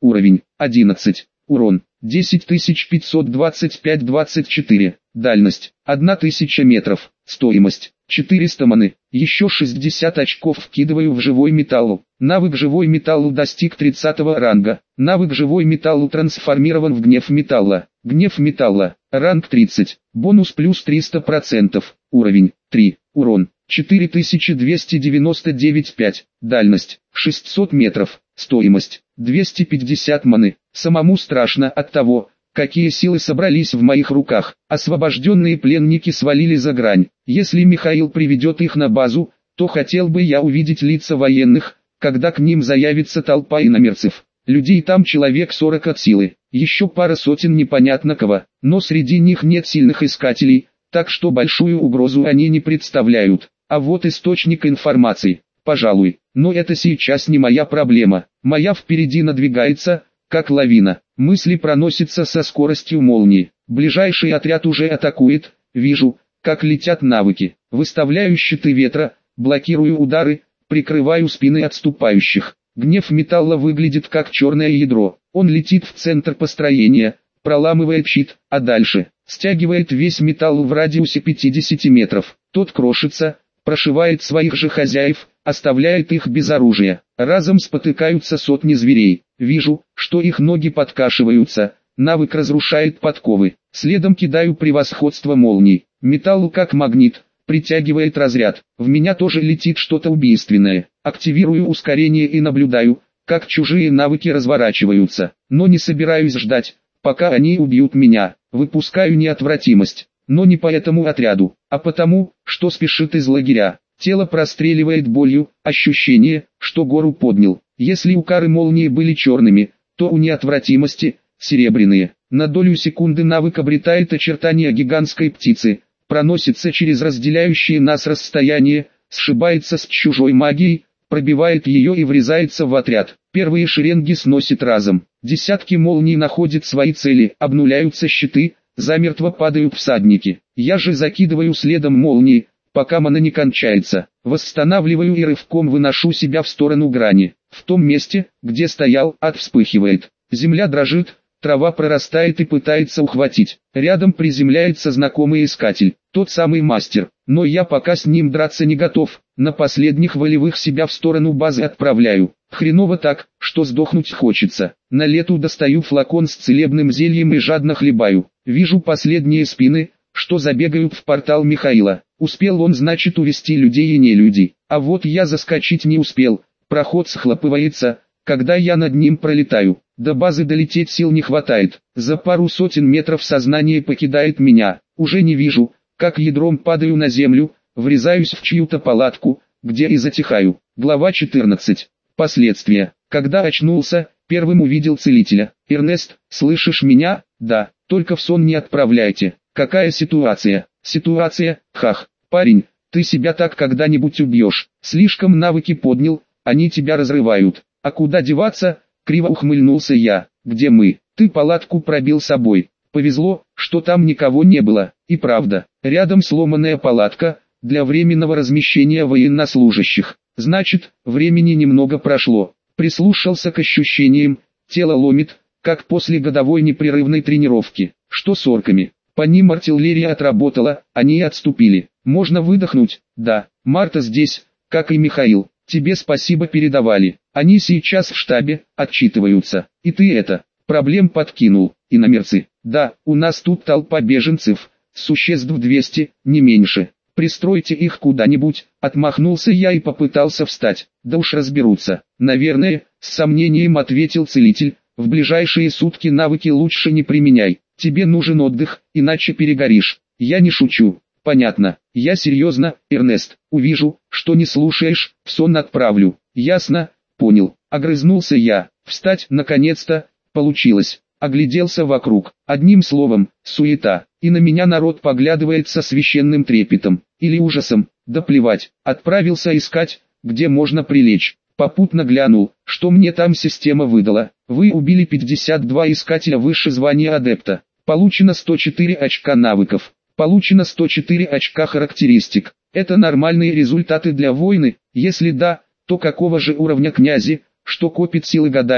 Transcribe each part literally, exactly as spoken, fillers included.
Уровень одиннадцать. Урон десять тысяч пятьсот двадцать пять двадцать четыре. Дальность тысяча метров. Стоимость четыреста маны. Еще шестьдесят очков вкидываю в живой металлу. Навык живой металлу достиг тридцатого ранга. Навык живой металлу трансформирован в гнев металла. Гнев металла. Ранг тридцать. Бонус плюс триста процентов. Уровень три. Урон четыре тысячи двести девяносто девять пять. Дальность шестьсот метров. Стоимость двести пятьдесят маны. Самому страшно от того, какие силы собрались в моих руках. Освобожденные пленники свалили за грань. Если Михаил приведет их на базу, то хотел бы я увидеть лица военных, когда к ним заявится толпа иномерцев. Людей там человек сорок от силы, еще пара сотен непонятно кого, но среди них нет сильных искателей, так что большую угрозу они не представляют. А вот источник информации, пожалуй, но это сейчас не моя проблема. Моя впереди надвигается, как лавина. Мысли проносятся со скоростью молнии. Ближайший отряд уже атакует. Вижу, как летят навыки. Выставляю щиты ветра, блокирую удары, прикрываю спины отступающих. Гнев металла выглядит как черное ядро. Он летит в центр построения, проламывает щит, а дальше стягивает весь металл в радиусе пятидесяти метров. Тот крошится, прошивает своих же хозяев, оставляет их без оружия. Разом спотыкаются сотни зверей. Вижу, что их ноги подкашиваются. Навык разрушает подковы. Следом кидаю превосходство молний. Металл как магнит, притягивает разряд. В меня тоже летит что-то убийственное. Активирую ускорение и наблюдаю, как чужие навыки разворачиваются. Но не собираюсь ждать, пока они убьют меня. Выпускаю неотвратимость. Но не по этому отряду, а потому, что спешит из лагеря. Тело простреливает болью, ощущение, что гору поднял. Если у кары молнии были черными, то у неотвратимости – серебряные. На долю секунды навык обретает очертания гигантской птицы, проносится через разделяющие нас расстояние, сшибается с чужой магией, пробивает ее и врезается в отряд. Первые шеренги сносит разом. Десятки молний находят свои цели, обнуляются щиты, замертво падают всадники. Я же закидываю следом молнии, пока мана не кончается. Восстанавливаю и рывком выношу себя в сторону грани. В том месте, где стоял, ад вспыхивает. Земля дрожит, трава прорастает и пытается ухватить. Рядом приземляется знакомый искатель, тот самый мастер. Но я пока с ним драться не готов. На последних волевых себя в сторону базы отправляю. Хреново так, что сдохнуть хочется. На лету достаю флакон с целебным зельем и жадно хлебаю. Вижу последние спины, что забегают в портал Михаила. Успел он, значит, увести людей и не людей. А вот я заскочить не успел. Проход схлопывается, когда я над ним пролетаю. До базы долететь сил не хватает. За пару сотен метров сознание покидает меня. Уже не вижу, как ядром падаю на землю, врезаюсь в чью-то палатку, где и затихаю. Глава четырнадцать. Последствия. Когда очнулся, первым увидел целителя. «Эрнест, слышишь меня?» «Да, только в сон не отправляйте». «Какая ситуация?» «Ситуация, хах, парень, ты себя так когда-нибудь убьешь. Слишком навыки поднял, они тебя разрывают. А куда деваться?» Криво ухмыльнулся я. «Где мы?» «Ты палатку пробил собой. Повезло, что там никого не было». И правда, рядом сломанная палатка, для временного размещения военнослужащих. Значит, времени немного прошло. Прислушался к ощущениям, тело ломит, как после годовой непрерывной тренировки. Что с орками? По ним артиллерия отработала, они отступили. Можно выдохнуть? Да. Марта здесь, как и Михаил. Тебе спасибо передавали. Они сейчас в штабе, отчитываются. И ты это, проблем подкинул. Иномерцы. Да, у нас тут толпа беженцев, существ двести, не меньше. Пристройте их куда-нибудь. Отмахнулся я и попытался встать. Да уж разберутся. Наверное, с сомнением ответил целитель. В ближайшие сутки навыки лучше не применяй. Тебе нужен отдых, иначе перегоришь. Я не шучу. Понятно. Я серьезно, Эрнест. Увижу, что не слушаешь, в сон отправлю. Ясно? Понял. Огрызнулся я. Встать, наконец-то, получилось. Огляделся вокруг. Одним словом, суета. И на меня народ поглядывает со священным трепетом. Или ужасом. Да плевать. Отправился искать, где можно прилечь. Попутно глянул, что мне там система выдала. Вы убили пятьдесят два искателя выше звания адепта. Получено сто четыре очка навыков. Получено сто четыре очка характеристик. Это нормальные результаты для войны? Если да, то какого же уровня князи, что копит силы годами,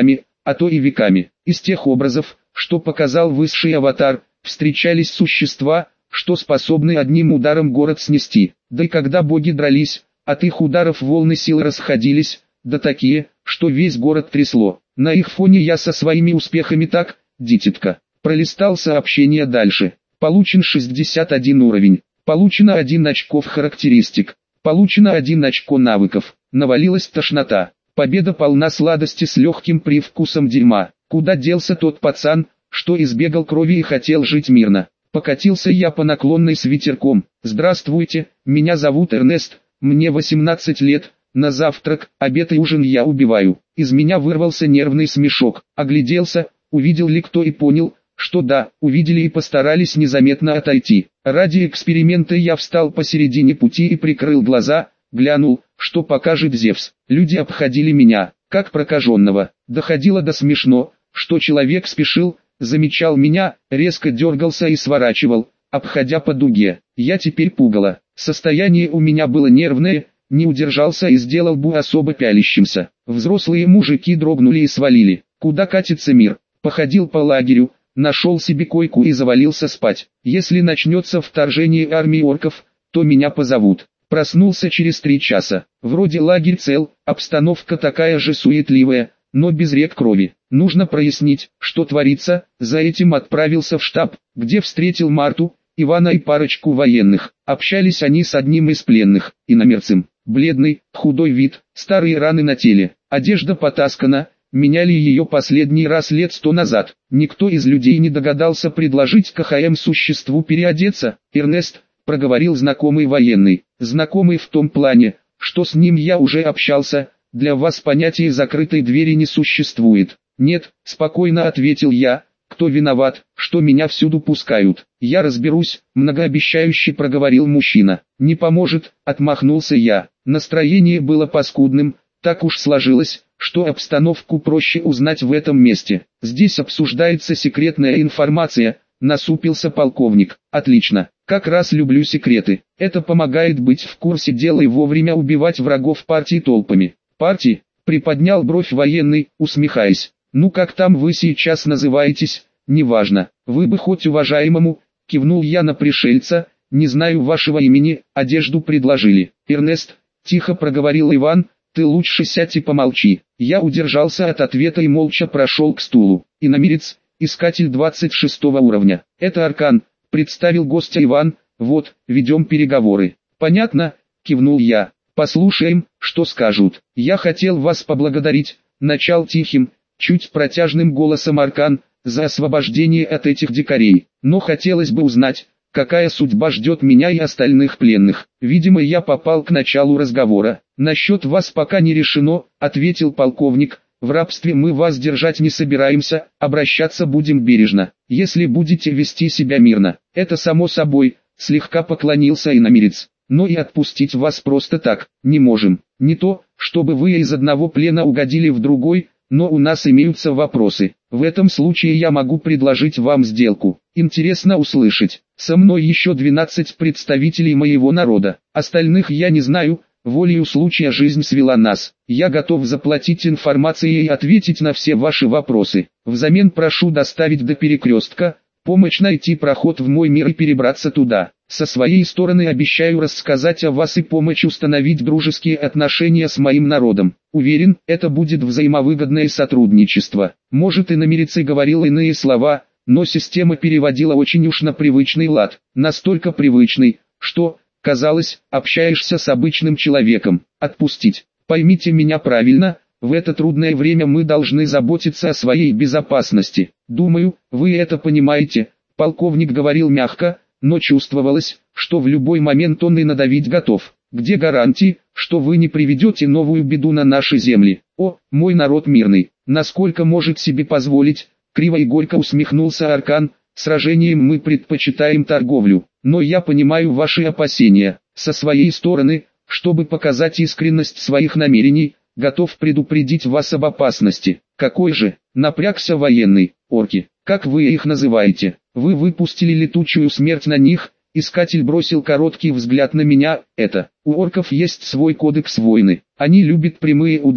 а то и веками. Из тех образов, что показал высший аватар, встречались существа, что способны одним ударом город снести. Да и когда боги дрались, от их ударов волны сил расходились, да такие, что весь город трясло. На их фоне я со своими успехами так, дитятка. Пролистал сообщение дальше. Получен шестьдесят один уровень. Получено один очков характеристик. Получено один очко навыков. Навалилась тошнота. Победа полна сладости с легким привкусом дерьма. Куда делся тот пацан, что избегал крови и хотел жить мирно? Покатился я по наклонной с ветерком. Здравствуйте, меня зовут Эрнест, мне восемнадцать лет. На завтрак, обед и ужин я убиваю. Из меня вырвался нервный смешок. Огляделся, увидел ли кто и понял, что да, увидели и постарались незаметно отойти. Ради эксперимента я встал посередине пути и прикрыл глаза, глянул, что покажет Зевс. Люди обходили меня, как прокаженного. Доходило до смешно, что человек спешил, замечал меня, резко дергался и сворачивал, обходя по дуге. Я теперь пугало. Состояние у меня было нервное, не удержался и сделал бу особо пялящимся. Взрослые мужики дрогнули и свалили. Куда катится мир? Походил по лагерю, нашел себе койку и завалился спать. Если начнется вторжение армии орков, то меня позовут. Проснулся через три часа. Вроде лагерь цел, обстановка такая же суетливая, но без рек крови. Нужно прояснить, что творится. За этим отправился в штаб, где встретил Марту, Ивана и парочку военных. Общались они с одним из пленных, иномерцем. Бледный, худой вид, старые раны на теле, одежда потаскана, меняли ее последний раз лет сто назад. Никто из людей не догадался предложить КХМ существу переодеться. Эрнест, проговорил знакомый военный, знакомый в том плане, что с ним я уже общался, для вас понятия закрытой двери не существует. Нет, спокойно ответил я, кто виноват, что меня всюду пускают. Я разберусь, многообещающе проговорил мужчина. Не поможет, отмахнулся я. Настроение было паскудным, так уж сложилось, что обстановку проще узнать в этом месте. Здесь обсуждается секретная информация, насупился полковник. Отлично, как раз люблю секреты. Это помогает быть в курсе дела и вовремя убивать врагов партии толпами. Партии? Приподнял бровь военный, усмехаясь. Ну как там вы сейчас называетесь, неважно. Вы бы хоть уважаемому, кивнул я на пришельца, не знаю вашего имени, одежду предложили. Эрнест, тихо проговорил Иван, ты лучше сядь и помолчи. Я удержался от ответа и молча прошел к стулу. Иномерец, искатель двадцать шестого уровня. Это Аркан, представил гостя Иван, вот, ведем переговоры. Понятно, кивнул я. Послушаем, что скажут. Я хотел вас поблагодарить, начал тихим, чуть протяжным голосом Аркан, за освобождение от этих дикарей. Но хотелось бы узнать, какая судьба ждет меня и остальных пленных. Видимо, я попал к началу разговора. Насчет вас пока не решено, ответил полковник. В рабстве мы вас держать не собираемся, обращаться будем бережно, если будете вести себя мирно. Это само собой, слегка поклонился иномерец. Но и отпустить вас просто так, не можем. Не то, чтобы вы из одного плена угодили в другой, но у нас имеются вопросы. В этом случае я могу предложить вам сделку. Интересно услышать. Со мной еще двенадцать представителей моего народа. Остальных я не знаю, волею случая жизнь свела нас. Я готов заплатить информацией и ответить на все ваши вопросы. Взамен прошу доставить до перекрестка, помочь найти проход в мой мир и перебраться туда. Со своей стороны обещаю рассказать о вас и помочь установить дружеские отношения с моим народом. Уверен, это будет взаимовыгодное сотрудничество. Может, иномерец и говорил иные слова, но система переводила очень уж на привычный лад. Настолько привычный, что, казалось, общаешься с обычным человеком. Отпустить. Поймите меня правильно, в это трудное время мы должны заботиться о своей безопасности. Думаю, вы это понимаете. Полковник говорил мягко, но чувствовалось, что в любой момент он и надавить готов. Где гарантии, что вы не приведете новую беду на наши земли? О, мой народ мирный, насколько может себе позволить, криво и горько усмехнулся Аркан, сражением мы предпочитаем торговлю, но я понимаю ваши опасения. Со своей стороны, чтобы показать искренность своих намерений, готов предупредить вас об опасности. Какой же? Напрягся военный. Орки, как вы их называете? Вы выпустили летучую смерть на них? Искатель бросил короткий взгляд на меня. Это, у орков есть свой кодекс войны. Они любят прямые удары,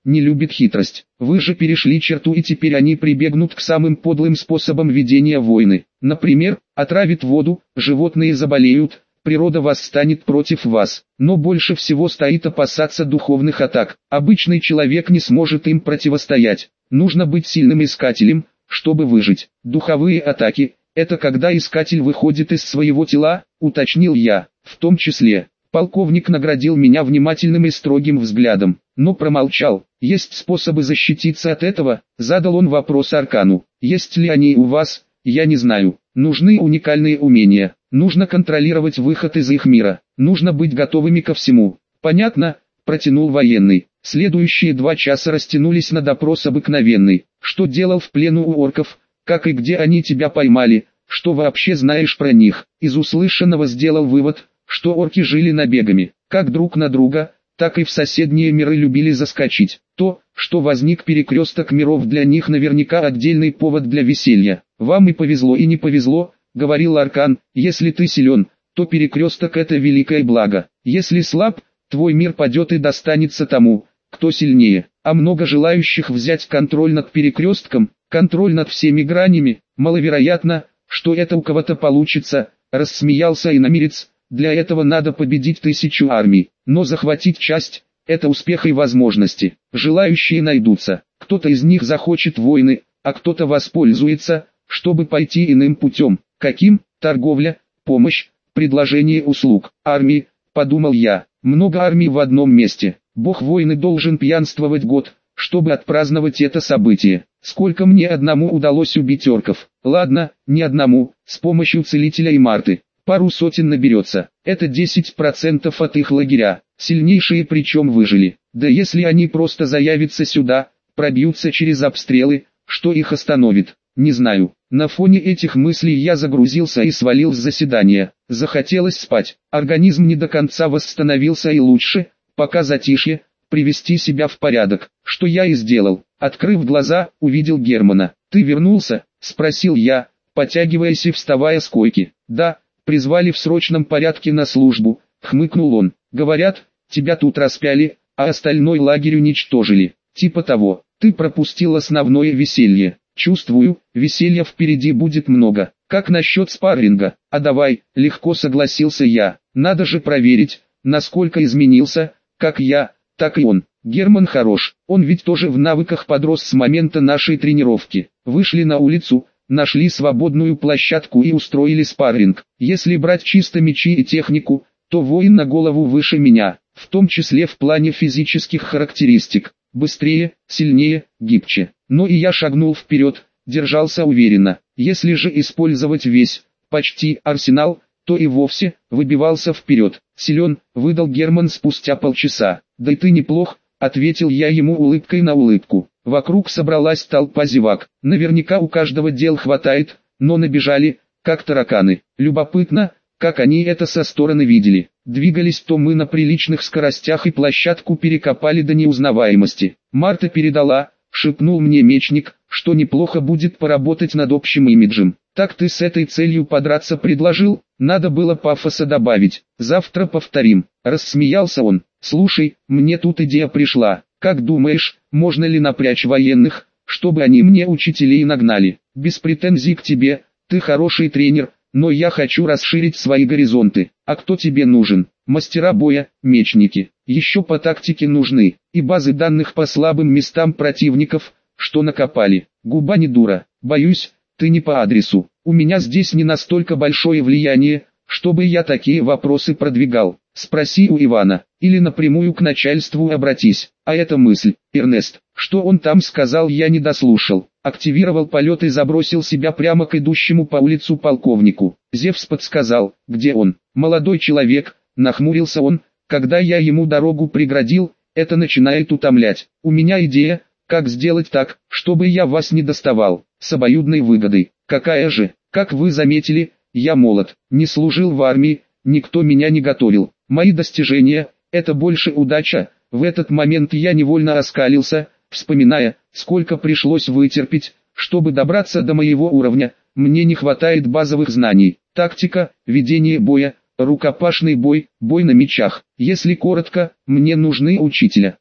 не любит хитрость. Вы же перешли черту, и теперь они прибегнут к самым подлым способам ведения войны. Например, отравят воду, животные заболеют, природа восстанет против вас. Но больше всего стоит опасаться духовных атак. Обычный человек не сможет им противостоять. Нужно быть сильным искателем, чтобы выжить. Духовые атаки – это когда искатель выходит из своего тела, уточнил я. В том числе, полковник наградил меня внимательным и строгим взглядом, но промолчал. Есть способы защититься от этого? Задал он вопрос Аркану. Есть ли они у вас? Я не знаю. Нужны уникальные умения. Нужно контролировать выход из их мира. Нужно быть готовыми ко всему. Понятно? Протянул военный. Следующие два часа растянулись на допрос обыкновенный. Что делал в плену у орков? Как и где они тебя поймали? Что вообще знаешь про них? Из услышанного сделал вывод, что орки жили набегами, как друг на друга, так и в соседние миры любили заскочить. То, что возник перекресток миров, для них наверняка отдельный повод для веселья. Вам и повезло, и не повезло, говорил Аркан. Если ты силен, то перекресток — это великое благо. Если слаб, твой мир падет и достанется тому, кто сильнее. А много желающих взять контроль над перекрестком, контроль над всеми гранями, маловероятно, что это у кого-то получится, рассмеялся иномирец. Для этого надо победить тысячу армий, но захватить часть – это успех и возможности. Желающие найдутся, кто-то из них захочет войны, а кто-то воспользуется, чтобы пойти иным путем. Каким? Торговля, помощь, предложение услуг, армии, подумал я. Много армий в одном месте. Бог войны должен пьянствовать год, чтобы отпраздновать это событие. Сколько мне одному удалось убить орков? Ладно, не одному, с помощью целителя и Марты. Пару сотен наберется. Это десять процентов от их лагеря. Сильнейшие причем выжили. Да если они просто заявятся сюда, пробьются через обстрелы, что их остановит? Не знаю. На фоне этих мыслей я загрузился и свалил с заседания. Захотелось спать. Организм не до конца восстановился, и лучше, пока затишье, привести себя в порядок. Что я и сделал. Открыв глаза, увидел Германа. «Ты вернулся?» – спросил я, потягиваясь и вставая с койки. «Да, призвали в срочном порядке на службу», – хмыкнул он. «Говорят, тебя тут распяли, а остальной лагерь уничтожили. Типа того. Ты пропустил основное веселье. Чувствую, веселья впереди будет много. Как насчет спарринга? А давай», – легко согласился я. «Надо же проверить, насколько изменился, как я, так и он. Герман хорош, он ведь тоже в навыках подрос с момента нашей тренировки. Вышли на улицу, нашли свободную площадку и устроили спарринг. Если брать чисто мечи и технику, то воин на голову выше меня, в том числе в плане физических характеристик. Быстрее, сильнее, гибче. Но и я шагнул вперед, держался уверенно. Если же использовать весь, почти, арсенал, то и вовсе выбивался вперед. «Силен», — выдал Герман спустя полчаса. «Да и ты неплох», — ответил я ему улыбкой на улыбку. Вокруг собралась толпа зевак. Наверняка у каждого дел хватает, но набежали, как тараканы. Любопытно, как они это со стороны видели. Двигались то мы на приличных скоростях и площадку перекопали до неузнаваемости. Марта передала, шепнул мне мечник, что неплохо будет поработать над общим имиджем. «Так ты с этой целью подраться предложил?» Надо было пафоса добавить. «Завтра повторим», — рассмеялся он. «Слушай, мне тут идея пришла. Как думаешь, можно ли напрячь военных, чтобы они мне учителей нагнали? Без претензий к тебе, ты хороший тренер, но я хочу расширить свои горизонты. А кто тебе нужен? Мастера боя, мечники. Еще по тактике нужны, и базы данных по слабым местам противников, что накопали. Губа не дура, боюсь, ты не по адресу. У меня здесь не настолько большое влияние, чтобы я такие вопросы продвигал. Спроси у Ивана, или напрямую к начальству обратись». А эта мысль, Эрнест, что он там сказал, я не дослушал. Активировал полет и забросил себя прямо к идущему по улицу полковнику. Зевс подсказал, где он. «Молодой человек», нахмурился он, когда я ему дорогу преградил, это начинает утомлять. «У меня идея, как сделать так, чтобы я вас не доставал, с обоюдной выгодой». «Какая же? Как вы заметили, я молод, не служил в армии, никто меня не готовил. Мои достижения – это больше удача». В этот момент я невольно оскалился, вспоминая, сколько пришлось вытерпеть, чтобы добраться до моего уровня. Мне не хватает базовых знаний. Тактика, ведение боя, рукопашный бой, бой на мечах. Если коротко, мне нужны учителя.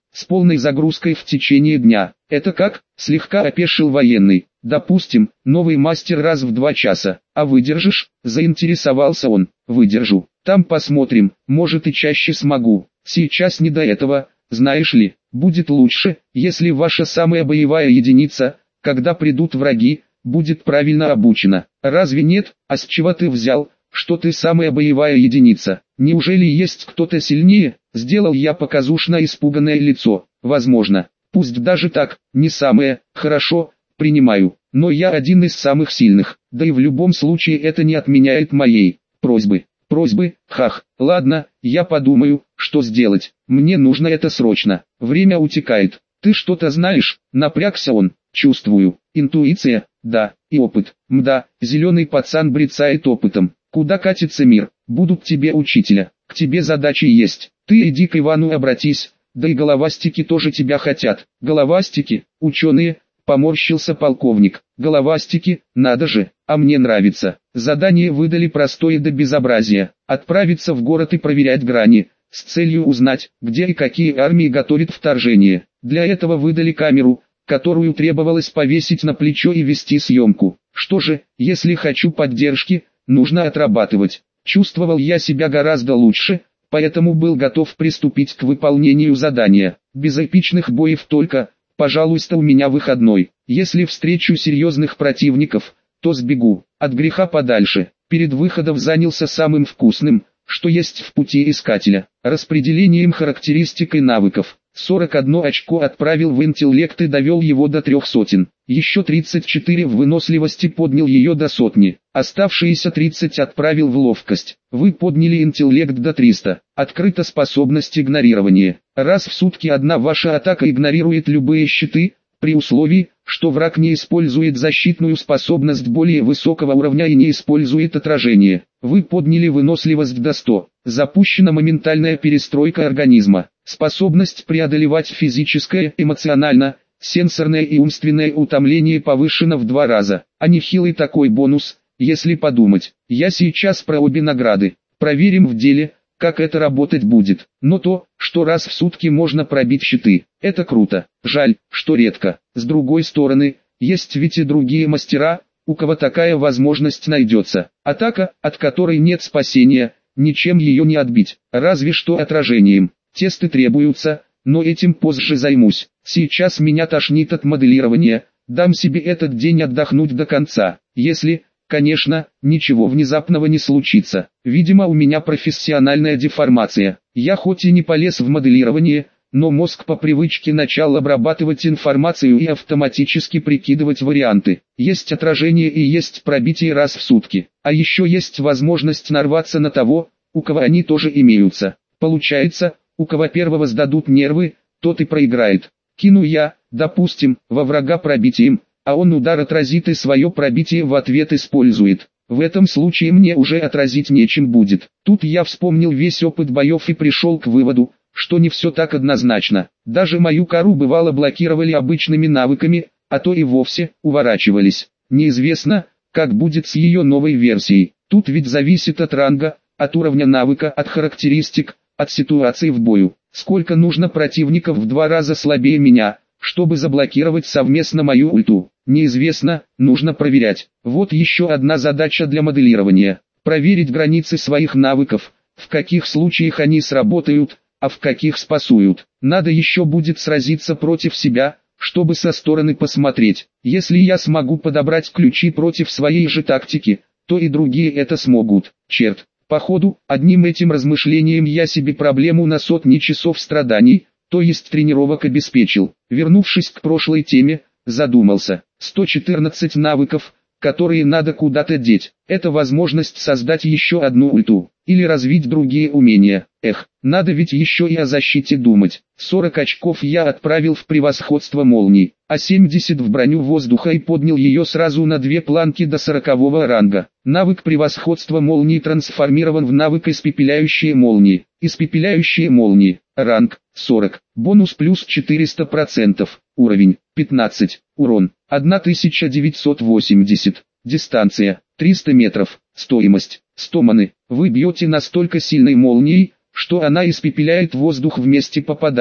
с полной загрузкой в течение дня. Это как? Слегка опешил военный. Допустим, новый мастер раз в два часа. А выдержишь? Заинтересовался он. Выдержу. Там посмотрим, может и чаще смогу. Сейчас не до этого, знаешь ли. Будет лучше, если ваша самая боевая единица, когда придут враги, будет правильно обучена. Разве нет? А с чего ты взял, что ты самая боевая единица? Неужели есть кто-то сильнее? Сделал я показушно испуганное лицо. Возможно. Пусть даже так, не самое, хорошо, принимаю. Но я один из самых сильных. Да и в любом случае это не отменяет моей просьбы. Просьбы, хах, ладно, я подумаю, что сделать. Мне нужно это срочно. Время утекает. Ты что-то знаешь? Напрягся он. Чувствую. Интуиция, да, и опыт. Мда, зеленый пацан брецает опытом. Куда катится мир? Будут тебе учителя. К тебе задачи есть. Ты иди к Ивану обратись. Да и головастики тоже тебя хотят. Головастики, ученые, поморщился полковник. Головастики, надо же, а мне нравится. Задание выдали простое до безобразия. Отправиться в город и проверять грани, с целью узнать, где и какие армии готовят вторжение. Для этого выдали камеру, которую требовалось повесить на плечо и вести съемку. Что же, если хочу поддержки, нужно отрабатывать. Чувствовал я себя гораздо лучше, поэтому был готов приступить к выполнению задания. Без эпичных боев только, пожалуйста, у меня выходной. Если встречу серьезных противников, то сбегу, от греха подальше. Перед выходом занялся самым вкусным, что есть в пути искателя, распределением характеристик и навыков. сорок одно очко отправил в интеллект и довел его до трех сотен. Еще тридцать четыре в выносливости поднял ее до сотни. Оставшиеся тридцать отправил в ловкость. Вы подняли интеллект до триста. Открыта способность игнорирования. Раз в сутки одна ваша атака игнорирует любые щиты, при условии, что враг не использует защитную способность более высокого уровня и не использует отражение. Вы подняли выносливость до ста. Запущена моментальная перестройка организма. Способность преодолевать физическое, эмоционально, сенсорное и умственное утомление повышена в два раза. А нехилый такой бонус, если подумать. Я сейчас про обе награды. Проверим в деле, как это работать будет. Но то, что раз в сутки можно пробить щиты, это круто. Жаль, что редко. С другой стороны, есть ведь и другие мастера, у кого такая возможность найдется. Атака, от которой нет спасения, ничем ее не отбить, разве что отражением. Тесты требуются, но этим позже займусь. Сейчас меня тошнит от моделирования, дам себе этот день отдохнуть до конца. Если, конечно, ничего внезапного не случится. Видимо, у меня профессиональная деформация. Я хоть и не полез в моделирование, но мозг по привычке начал обрабатывать информацию и автоматически прикидывать варианты. Есть отражение и есть пробитие раз в сутки. А еще есть возможность нарваться на того, у кого они тоже имеются. Получается, у кого первого сдадут нервы, тот и проиграет. Кину я, допустим, во врага пробитием, а он удар отразит и свое пробитие в ответ использует. В этом случае мне уже отразить нечем будет. Тут я вспомнил весь опыт боев и пришел к выводу, что не все так однозначно. Даже мою кору бывало блокировали обычными навыками, а то и вовсе уворачивались. Неизвестно, как будет с ее новой версией. Тут ведь зависит от ранга, от уровня навыка, от характеристик, от ситуации в бою. Сколько нужно противников в два раза слабее меня, чтобы заблокировать совместно мою ульту, неизвестно, нужно проверять. Вот еще одна задача для моделирования. Проверить границы своих навыков, в каких случаях они сработают, а в каких спасуют. Надо еще будет сразиться против себя, чтобы со стороны посмотреть. Если я смогу подобрать ключи против своей же тактики, то и другие это смогут. Черт, походу, одним этим размышлением я себе проблему на сотни часов страданий, то есть тренировок обеспечил. Вернувшись к прошлой теме, задумался. сто четырнадцать навыков, которые надо куда-то деть. Это возможность создать еще одну ульту, или развить другие умения. Эх, надо ведь еще и о защите думать. сорок очков я отправил в превосходство молний, а семьдесят в броню воздуха и поднял ее сразу на две планки до сорокового ранга. Навык превосходства молний трансформирован в навык испепеляющие молнии. Испепеляющие молнии. Ранг сорок. Бонус плюс четыреста процентов. Уровень пятнадцать. Урон тысяча девятьсот восемьдесят. Дистанция триста метров. Стоимость сто маны. Вы бьете настолько сильной молнией, что она испепеляет воздух в месте попадания.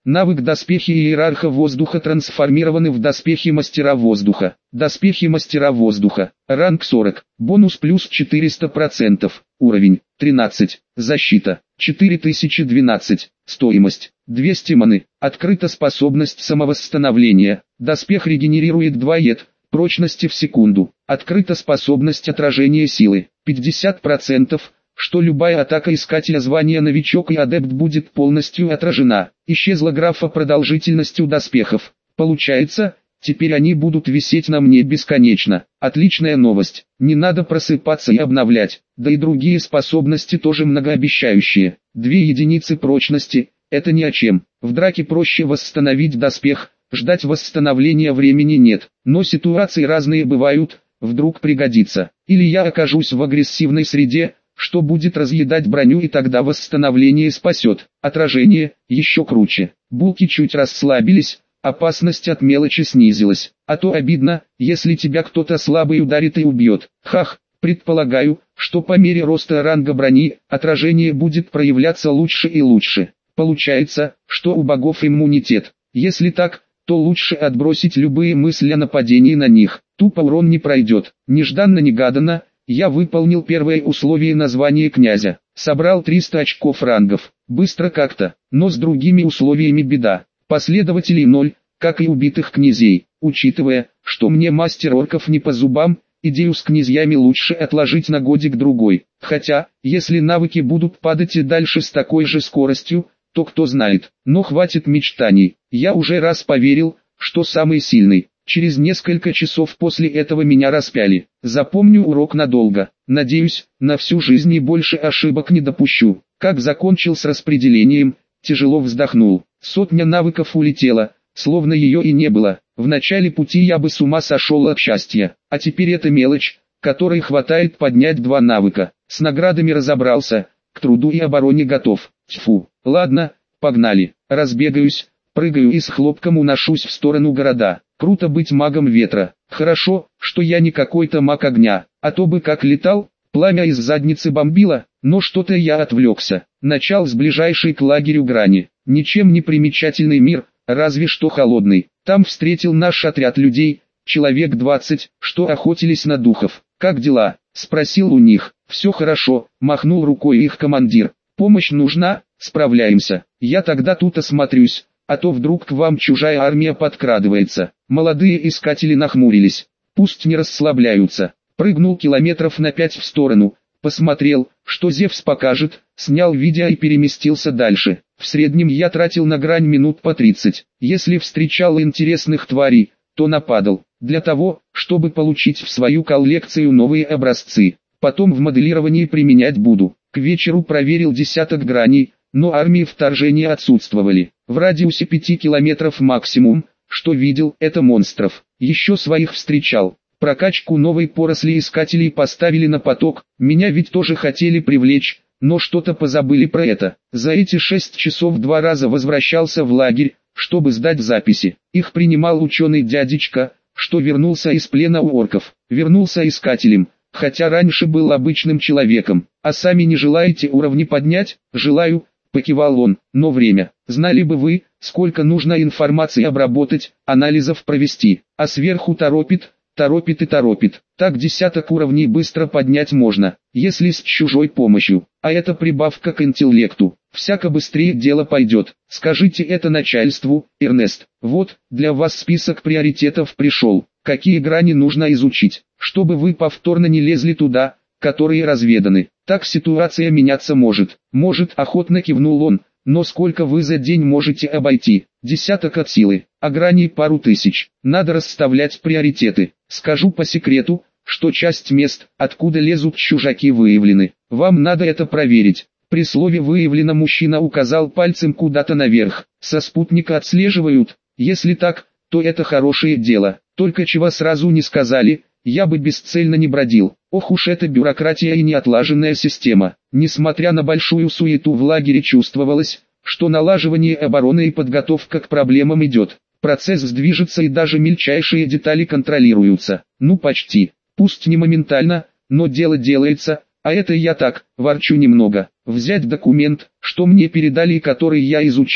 Навык доспехи иерарха воздуха трансформированы в доспехи мастера воздуха. Доспехи мастера воздуха. Ранг сорок. Бонус плюс четыреста процентов. Уровень тринадцать. Защита четыре тысячи двенадцать. Стоимость двести маны. Открыта способность самовосстановления. Доспех регенерирует два ед прочности в секунду. Открыта способность отражения силы пятьдесят процентов, что любая атака искателя звания новичок и адепт будет полностью отражена. Исчезла графа продолжительностью доспехов. Получается, теперь они будут висеть на мне бесконечно. Отличная новость. Не надо просыпаться и обновлять. Да и другие способности тоже многообещающие. Две единицы прочности – это ни о чем. В драке проще восстановить доспех, ждать восстановления времени нет. Но ситуации разные бывают, вдруг пригодится. Или я окажусь в агрессивной среде, что будет разъедать броню, и тогда восстановление спасет. Отражение еще круче. Булки чуть расслабились, опасность от мелочи снизилась. А то обидно, если тебя кто-то слабый ударит и убьет. Хах, предполагаю, что по мере роста ранга брони, отражение будет проявляться лучше и лучше. Получается, что у богов иммунитет. Если так, то лучше отбросить любые мысли о нападении на них. Тупо урон не пройдет. Нежданно-негаданно, я выполнил первое условие названия князя. Собрал триста очков рангов. Быстро как-то, но с другими условиями беда. Последователей ноль, как и убитых князей. Учитывая, что мне мастер орков не по зубам, идею с князьями лучше отложить на годик-другой. Хотя, если навыки будут падать и дальше с такой же скоростью, то кто знает. Но хватит мечтаний. Я уже раз поверил, что самый сильный. Через несколько часов после этого меня распяли. Запомню урок надолго. Надеюсь, на всю жизнь и больше ошибок не допущу. Как закончил с распределением, тяжело вздохнул. Сотня навыков улетела, словно ее и не было. В начале пути я бы с ума сошел от счастья. А теперь это мелочь, которой хватает поднять два навыка. С наградами разобрался, к труду и обороне готов. Тьфу. Ладно, погнали. Разбегаюсь, прыгаю и с хлопком уношусь в сторону города. Круто быть магом ветра. Хорошо, что я не какой-то маг огня, а то бы как летал, пламя из задницы бомбило, но что-то я отвлекся. Начал с ближайшей к лагерю грани. Ничем не примечательный мир, разве что холодный. Там встретил наш отряд людей, человек двадцать, что охотились на духов. «Как дела?» – спросил у них. «Все хорошо», – махнул рукой их командир. «Помощь нужна?» «Справляемся. Я тогда тут осмотрюсь, а то вдруг к вам чужая армия подкрадывается». Молодые искатели нахмурились. «Пусть не расслабляются». Прыгнул километров на пять в сторону, посмотрел, что Зевс покажет, снял видео и переместился дальше. В среднем я тратил на грань минут по тридцать. Если встречал интересных тварей, то нападал, для того, чтобы получить в свою коллекцию новые образцы. Потом в моделировании применять буду. К вечеру проверил десяток граней, но армии вторжения отсутствовали. В радиусе пяти километров максимум, что видел, это монстров. Еще своих встречал. Прокачку новой поросли искателей поставили на поток, меня ведь тоже хотели привлечь, но что-то позабыли про это. За эти шесть часов два раза возвращался в лагерь, чтобы сдать записи. Их принимал ученый дядечка, что вернулся из плена у орков. Вернулся искателем, хотя раньше был обычным человеком. А сами не желаете уровни поднять? Желаю, покивал он, но время. Знали бы вы, сколько нужно информации обработать, анализов провести, а сверху торопит, торопит и торопит. Так десяток уровней быстро поднять можно, если с чужой помощью, а это прибавка к интеллекту. Всяко быстрее дело пойдет. Скажите это начальству, Эрнест. Вот, для вас список приоритетов пришел. Какие грани нужно изучить, чтобы вы повторно не лезли туда, которые разведаны. Так ситуация меняться может. Может, охотно кивнул он. Но сколько вы за день можете обойти? Десяток от силы, а граней пару тысяч. Надо расставлять приоритеты. Скажу по секрету, что часть мест, откуда лезут чужаки, выявлены. Вам надо это проверить. При слове «выявлено» мужчина указал пальцем куда-то наверх. Со спутника отслеживают. Если так, то это хорошее дело. Только чего сразу не сказали, я бы бесцельно не бродил. Ох уж эта бюрократия и неотлаженная система. Несмотря на большую суету в лагере, чувствовалось, что налаживание обороны и подготовка к проблемам идет. Процесс движется и даже мельчайшие детали контролируются. Ну почти. Пусть не моментально, но дело делается, а это я так, ворчу немного. Взять документ, что мне передали и который я изучил. К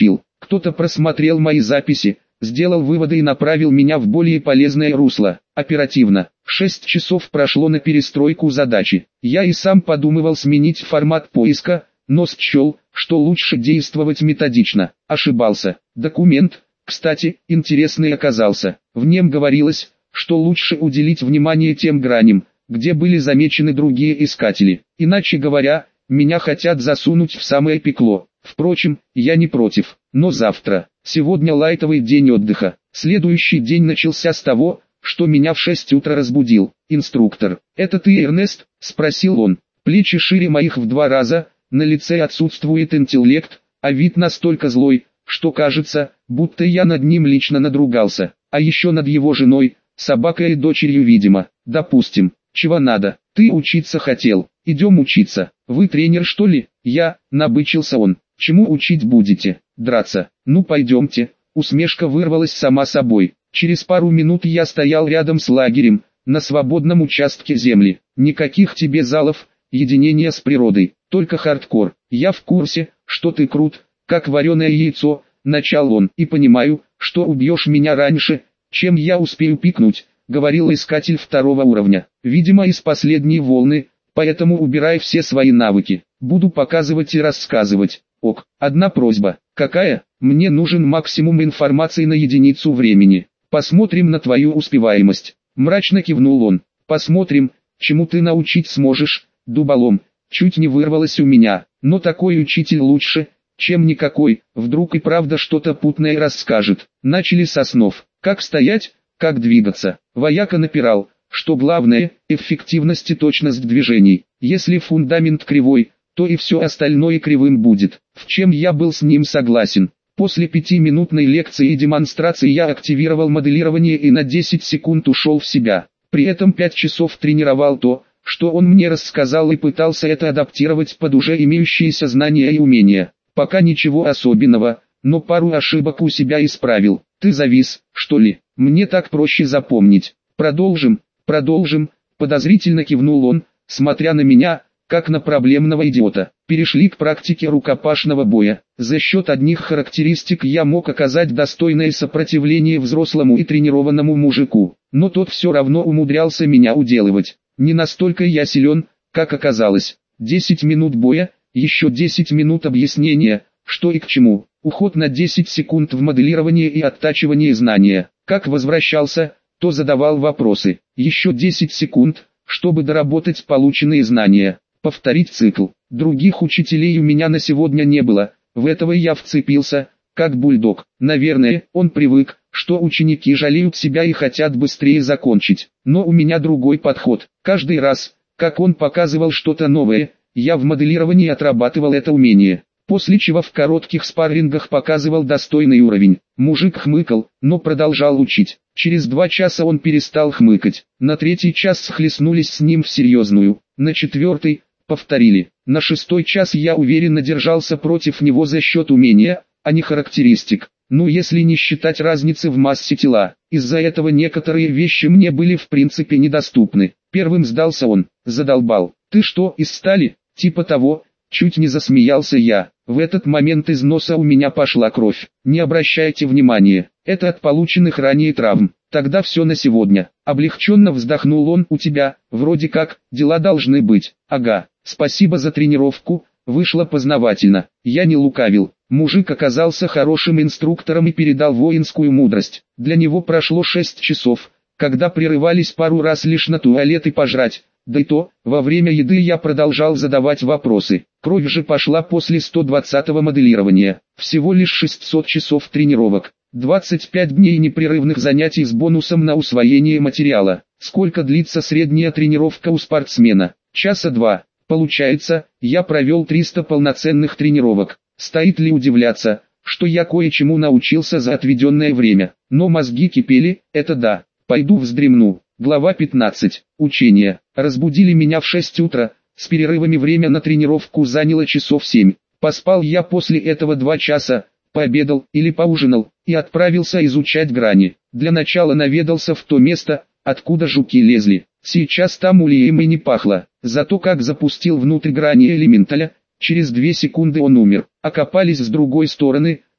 Кто-то просмотрел мои записи, сделал выводы и направил меня в более полезное русло. Оперативно. Шесть часов прошло на перестройку задачи. Я и сам подумывал сменить формат поиска, но счел, что лучше действовать методично. Ошибался. Документ, кстати, интересный оказался. В нем говорилось, что лучше уделить внимание тем граням, где были замечены другие искатели. Иначе говоря, меня хотят засунуть в самое пекло. Впрочем, я не против. Но завтра, сегодня лайтовый день отдыха. Следующий день начался с того, что меня в шесть утра разбудил инструктор. «Это ты, Эрнест?» – спросил он. Плечи шире моих в два раза, на лице отсутствует интеллект, а вид настолько злой, что кажется, будто я над ним лично надругался, а еще над его женой, собакой и дочерью видимо. Допустим, чего надо, ты учиться хотел, идем учиться. Вы тренер что ли? Я, набычился он. Чему учить будете? Драться? Ну пойдемте. Усмешка вырвалась сама собой. Через пару минут я стоял рядом с лагерем, на свободном участке земли. Никаких тебе залов, единения с природой, только хардкор. Я в курсе, что ты крут, как вареное яйцо, начал он, и понимаю, что убьешь меня раньше, чем я успею пикнуть, говорил искатель второго уровня. Видимо, из последней волны, поэтому убирай все свои навыки. Буду показывать и рассказывать. Ок, одна просьба. Какая? Мне нужен максимум информации на единицу времени. Посмотрим на твою успеваемость. Мрачно кивнул он. Посмотрим, чему ты научить сможешь, дуболом. Чуть не вырвалось у меня, но такой учитель лучше, чем никакой. Вдруг и правда что-то путное расскажет. Начали с основ. Как стоять, как двигаться. Вояка напирал, что главное – эффективность и точность движений. Если фундамент кривой, то и все остальное кривым будет, в чем я был с ним согласен. После пятиминутной лекции и демонстрации я активировал моделирование и на десять секунд ушел в себя. При этом пять часов тренировал то, что он мне рассказал, и пытался это адаптировать под уже имеющиеся знания и умения. Пока ничего особенного, но пару ошибок у себя исправил. Ты завис, что ли? Мне так проще запомнить. Продолжим, продолжим, подозрительно кивнул он, смотря на меня, как на проблемного идиота. Перешли к практике рукопашного боя. За счет одних характеристик я мог оказать достойное сопротивление взрослому и тренированному мужику, но тот все равно умудрялся меня уделывать. Не настолько я силен, как оказалось. десять минут боя, еще десять минут объяснения, что и к чему. Уход на десять секунд в моделирование и оттачивание знания. Как возвращался, то задавал вопросы. Еще десять секунд, чтобы доработать полученные знания. Повторить цикл. Других учителей у меня на сегодня не было, в этого я вцепился, как бульдог. Наверное, он привык, что ученики жалеют себя и хотят быстрее закончить. Но у меня другой подход. Каждый раз, как он показывал что-то новое, я в моделировании отрабатывал это умение. После чего в коротких спаррингах показывал достойный уровень. Мужик хмыкал, но продолжал учить. Через два часа он перестал хмыкать. На третий час схлестнулись с ним в серьезную. На четвертый повторили. На шестой час я уверенно держался против него за счет умения, а не характеристик. Ну если не считать разницы в массе тела. Из-за этого некоторые вещи мне были в принципе недоступны. Первым сдался он. Задолбал. Ты что, из стали? Типа того. Чуть не засмеялся я. В этот момент из носа у меня пошла кровь. Не обращайте внимания, это от полученных ранее травм. Тогда все на сегодня. Облегченно вздохнул он. У тебя, вроде как, дела должны быть. Ага, спасибо за тренировку, вышло познавательно. Я не лукавил. Мужик оказался хорошим инструктором и передал воинскую мудрость. Для него прошло шесть часов, когда прерывались пару раз лишь на туалет и пожрать. Да и то, во время еды я продолжал задавать вопросы. Кровь же пошла после сто двадцатого моделирования. Всего лишь шестьсот часов тренировок. двадцать пять дней непрерывных занятий с бонусом на усвоение материала. Сколько длится средняя тренировка у спортсмена? Часа два. Получается, я провел триста полноценных тренировок. Стоит ли удивляться, что я кое-чему научился за отведенное время. Но мозги кипели, это да. Пойду вздремну. Глава пятнадцать. Учение. Разбудили меня в шесть утра, с перерывами время на тренировку заняло часов семь. Поспал я после этого два часа, пообедал или поужинал, и отправился изучать грани. Для начала наведался в то место, откуда жуки лезли. Сейчас там улеем и не пахло, зато как запустил внутрь грани элементаля, через две секунды он умер. Окопались с другой стороны,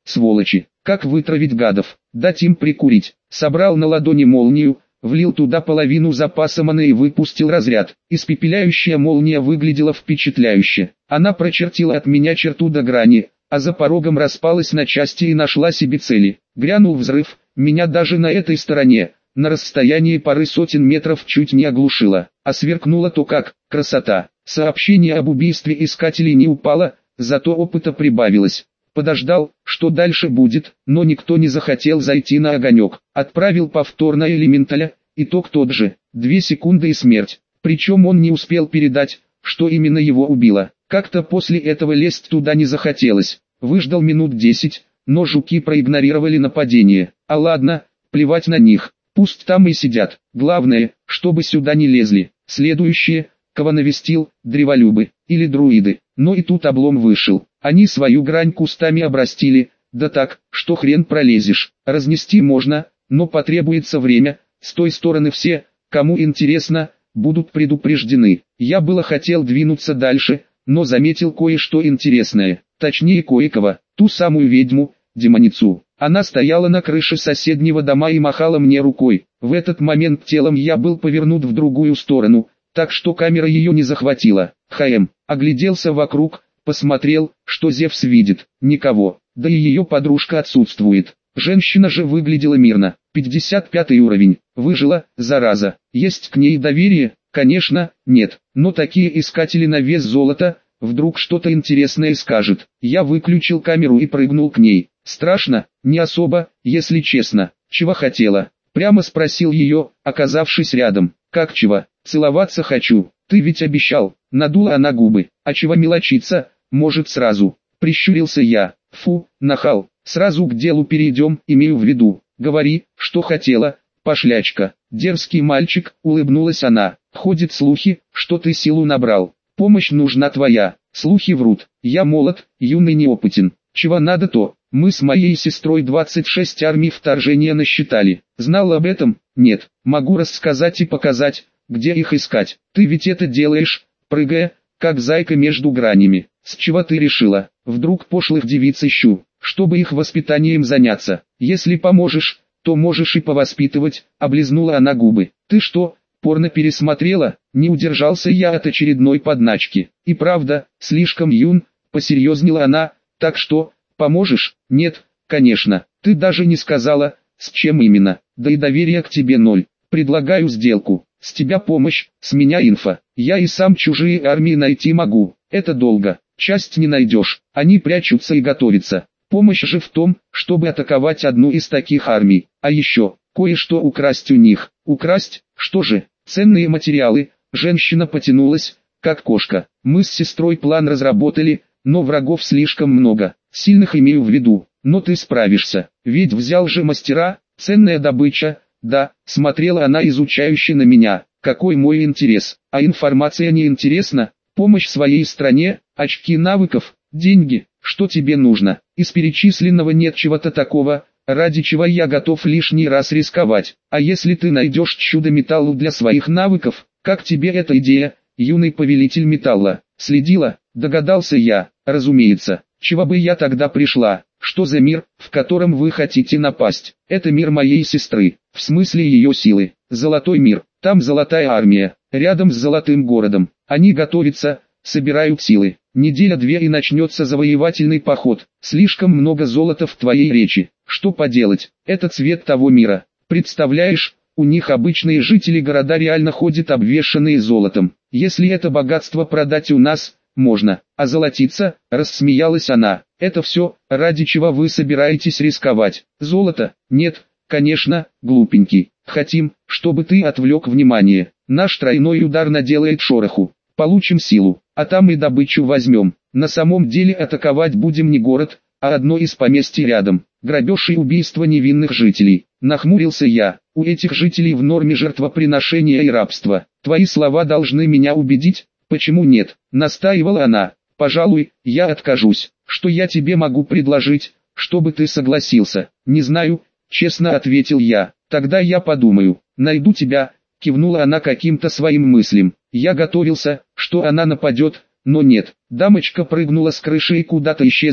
сволочи. Как вытравить гадов? Дать им прикурить. Собрал на ладони молнию, влил туда половину запаса маны и выпустил разряд. Испепеляющая молния выглядела впечатляюще. Она прочертила от меня черту до грани, а за порогом распалась на части и нашла себе цели. Грянул взрыв, меня даже на этой стороне, на расстоянии пары сотен метров чуть не оглушило. А сверкнуло то как, красота. Сообщение об убийстве искателей не упало, зато опыта прибавилось. Подождал, что дальше будет, но никто не захотел зайти на огонек. Отправил повторно элементаля, итог тот же, две секунды и смерть. Причем он не успел передать, что именно его убило. Как-то после этого лезть туда не захотелось. Выждал минут десять, но жуки проигнорировали нападение. А ладно, плевать на них, пусть там и сидят. Главное, чтобы сюда не лезли. Следующее, кого навестил, древолюбы, или друиды. Но и тут облом вышел. Они свою грань кустами обрастили, да так, что хрен пролезешь. Разнести можно, но потребуется время. С той стороны все, кому интересно, будут предупреждены. Я было хотел двинуться дальше, но заметил кое-что интересное. Точнее кое-кого, ту самую ведьму, демоницу. Она стояла на крыше соседнего дома и махала мне рукой. В этот момент телом я был повернут в другую сторону, так что камера ее не захватила. Хм, огляделся вокруг, посмотрел, что Зевс видит. Никого, да и ее подружка отсутствует. Женщина же выглядела мирно. пятьдесят пятый уровень. Выжила, зараза. Есть к ней доверие? Конечно, нет. Но такие искатели на вес золота, вдруг что-то интересное скажет. Я выключил камеру и прыгнул к ней. Страшно? Не особо, если честно. Чего хотела? Прямо спросил ее, оказавшись рядом. Как чего? Целоваться хочу. Ты ведь обещал. Надула она губы. А чего мелочиться? Может сразу. Прищурился я. Фу, нахал. Сразу к делу перейдем, имею в виду. Говори, что хотела, пошлячка. Дерзкий мальчик, улыбнулась она. Ходят слухи, что ты силу набрал. Помощь нужна твоя. Слухи врут. Я молод, юный неопытен. Чего надо то. Мы с моей сестрой двадцать шесть армий вторжения насчитали. Знал об этом? Нет. Могу рассказать и показать, где их искать. Ты ведь это делаешь, прыгая, как зайка между гранями. С чего ты решила? Вдруг пошлых девиц ищу, чтобы их воспитанием заняться. Если поможешь, то можешь и повоспитывать, облизнула она губы. Ты что, порно пересмотрела? Не удержался я от очередной подначки. И правда, слишком юн, посерьезнела она, так что, поможешь? Нет, конечно, ты даже не сказала, с чем именно, да и доверия к тебе ноль. Предлагаю сделку, с тебя помощь, с меня инфа. Я и сам чужие армии найти могу, это долго, часть не найдешь, они прячутся и готовятся. Помощь же в том, чтобы атаковать одну из таких армий, а еще, кое-что украсть у них. Украсть, что же, ценные материалы. Женщина потянулась, как кошка. Мы с сестрой план разработали, но врагов слишком много, сильных имею в виду, но ты справишься, ведь взял же мастера, ценная добыча. Да, смотрела она изучающе на меня. Какой мой интерес? А информация не интересна? Помощь своей стране, очки навыков, деньги, что тебе нужно? Из перечисленного нет чего-то такого, ради чего я готов лишний раз рисковать. А если ты найдешь чудо-металлу для своих навыков, как тебе эта идея, юный повелитель металла? Следила, догадался я, разумеется. Чего бы я тогда пришла? Что за мир, в котором вы хотите напасть? Это мир моей сестры, в смысле ее силы. Золотой мир, там золотая армия, рядом с золотым городом. Они готовятся, собирают силы. Неделя-две и начнется завоевательный поход. Слишком много золота в твоей речи. Что поделать, это цвет того мира. Представляешь, у них обычные жители города реально ходят обвешанные золотом. Если это богатство продать у нас, можно. А золотиться, рассмеялась она. Это все, ради чего вы собираетесь рисковать. Золото? Нет, конечно, глупенький. Хотим, чтобы ты отвлек внимание. Наш тройной удар наделает шороху. Получим силу, а там и добычу возьмем. На самом деле атаковать будем не город, а одно из поместий рядом. Грабеж и убийство невинных жителей. Нахмурился я. У этих жителей в норме жертвоприношения и рабство. Твои слова должны меня убедить. Почему нет? Настаивала она. Пожалуй, я откажусь. Что я тебе могу предложить, чтобы ты согласился? Не знаю, честно ответил я. Тогда я подумаю. Найду тебя. Кивнула она каким-то своим мыслям. Я готовился, что она нападет, но нет. Дамочка прыгнула с крыши и куда-то исчезла,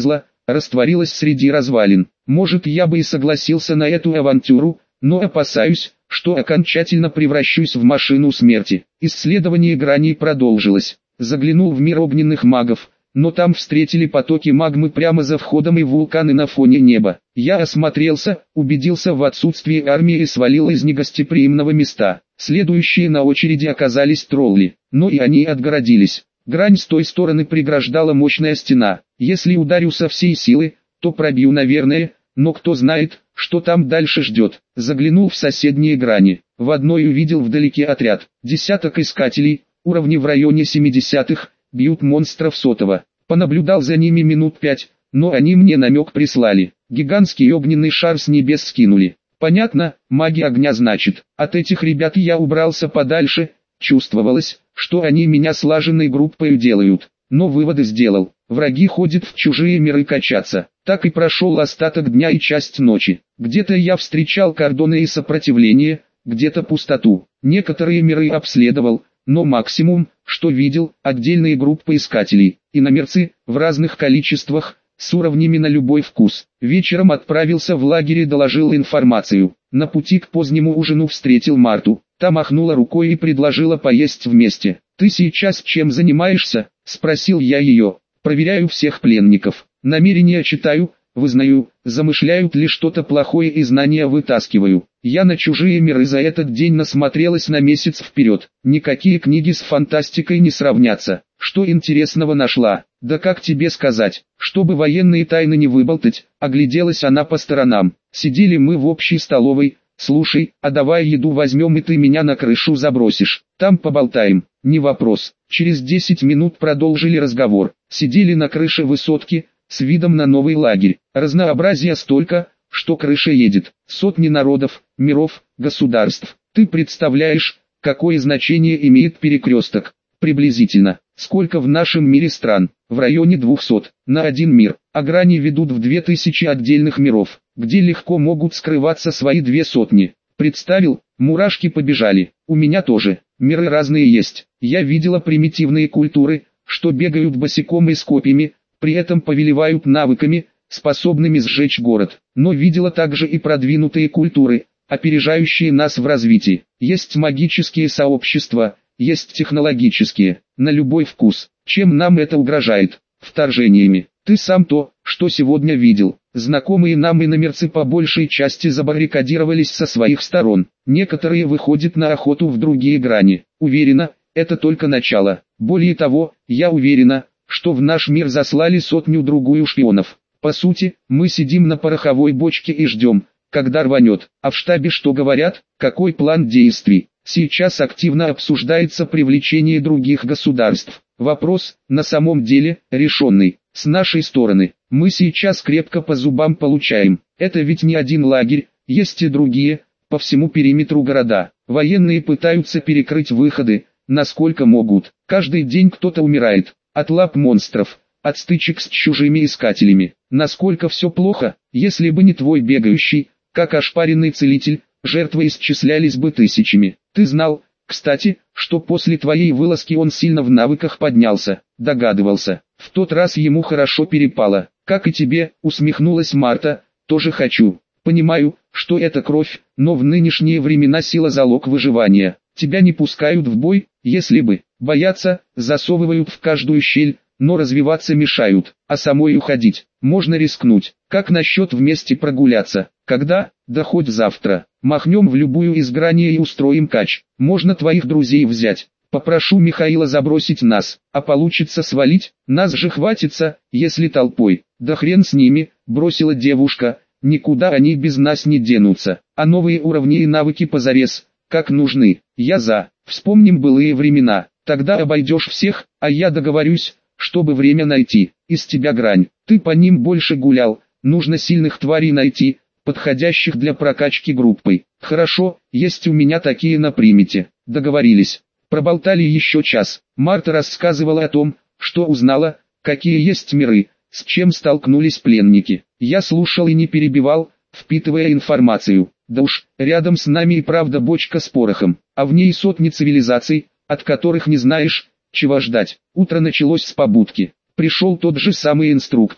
растворилась среди развалин. Может, я бы и согласился на эту авантюру, но опасаюсь, что окончательно превращусь в машину смерти. Исследование граней продолжилось. Заглянул в мир огненных магов, но там встретили потоки магмы прямо за входом и вулканы на фоне неба. Я осмотрелся, убедился в отсутствии армии и свалил из негостеприимного места. Следующие на очереди оказались тролли, но и они отгородились. Грань с той стороны преграждала мощная стена. Если ударю со всей силы, то пробью, наверное, но кто знает, что там дальше ждет. Заглянул в соседние грани. В одной увидел вдалеке отряд. Десяток искателей, уровни в районе семидесятых, бьют монстров сотого. Понаблюдал за ними минут пять, но они мне намек прислали. Гигантский огненный шар с небес скинули. Понятно, маги огня значит. От этих ребят я убрался подальше. Чувствовалось, что они меня слаженной группой делают. Но выводы сделал. Враги ходят в чужие миры качаться. Так и прошел остаток дня и часть ночи. Где-то я встречал кордоны и сопротивление, где-то пустоту. Некоторые миры обследовал, но максимум, что видел, отдельные группы искателей, иномерцы, в разных количествах, с уровнями на любой вкус. Вечером отправился в лагерь и доложил информацию. На пути к позднему ужину встретил Марту. Та махнула рукой и предложила поесть вместе. «Ты сейчас чем занимаешься?» – спросил я ее. «Проверяю всех пленников. Намерения читаю, вызнаю, замышляют ли что-то плохое и знания вытаскиваю. Я на чужие миры за этот день насмотрелась на месяц вперед. Никакие книги с фантастикой не сравнятся. Что интересного нашла? Да как тебе сказать, чтобы военные тайны не выболтать?» Огляделась она по сторонам. Сидели мы в общей столовой. «Слушай, а давай еду возьмем и ты меня на крышу забросишь. Там поболтаем». «Не вопрос». Через десять минут продолжили разговор. Сидели на крыше высотки, с видом на новый лагерь. Разнообразия столько, что крыша едет. Сотни народов, миров, государств. Ты представляешь, какое значение имеет перекресток? Приблизительно. Сколько в нашем мире стран? В районе двухсот. На один мир. А грани ведут в две тысячи отдельных миров, где легко могут скрываться свои две сотни. Представил, мурашки побежали. У меня тоже. Миры разные есть. Я видела примитивные культуры, что бегают босиком и с копьями, при этом повелевают навыками, способными сжечь город. Но видела также и продвинутые культуры, опережающие нас в развитии. Есть магические сообщества, есть технологические, на любой вкус. Чем нам это угрожает? Вторжениями. Ты сам то, что сегодня видел. Знакомые нам иномерцы по большей части забаррикадировались со своих сторон. Некоторые выходят на охоту в другие грани. Уверена, это только начало. Более того, я уверена, что в наш мир заслали сотню-другую шпионов. По сути, мы сидим на пороховой бочке и ждем, когда рванет. А в штабе что говорят? Какой план действий? Сейчас активно обсуждается привлечение других государств. Вопрос, на самом деле, решенный. С нашей стороны, мы сейчас крепко по зубам получаем. Это ведь не один лагерь, есть и другие, по всему периметру города. Военные пытаются перекрыть выходы, насколько могут. Каждый день кто-то умирает. От лап монстров, от стычек с чужими искателями. Насколько все плохо, если бы не твой бегающий, как ошпаренный целитель, жертвы исчислялись бы тысячами. Ты знал, кстати, что после твоей вылазки он сильно в навыках поднялся? Догадывался. В тот раз ему хорошо перепало. Как и тебе, усмехнулась Марта, тоже хочу. Понимаю, что это кровь, но в нынешние времена сила залог выживания. Тебя не пускают в бой, если бы. Боятся, засовывают в каждую щель, но развиваться мешают. А самой уходить, можно рискнуть. Как насчет вместе прогуляться? Когда? Да хоть завтра. Махнем в любую из граней и устроим кач. Можно твоих друзей взять. Попрошу Михаила забросить нас, а получится свалить, нас же хватится, если толпой. Да хрен с ними, бросила девушка, никуда они без нас не денутся. А новые уровни и навыки позарез, как нужны. Я за. Вспомним былые времена, тогда обойдешь всех, а я договорюсь, чтобы время найти. Из тебя грань, ты по ним больше гулял, нужно сильных тварей найти, подходящих для прокачки группой. Хорошо, есть у меня такие на примете. Договорились. Проболтали еще час. Марта рассказывала о том, что узнала, какие есть миры, с чем столкнулись пленники. Я слушал и не перебивал, впитывая информацию. Да уж, рядом с нами и правда бочка с порохом, а в ней сотни цивилизаций, от которых не знаешь, чего ждать. Утро началось с побудки. Пришел тот же самый инструктор.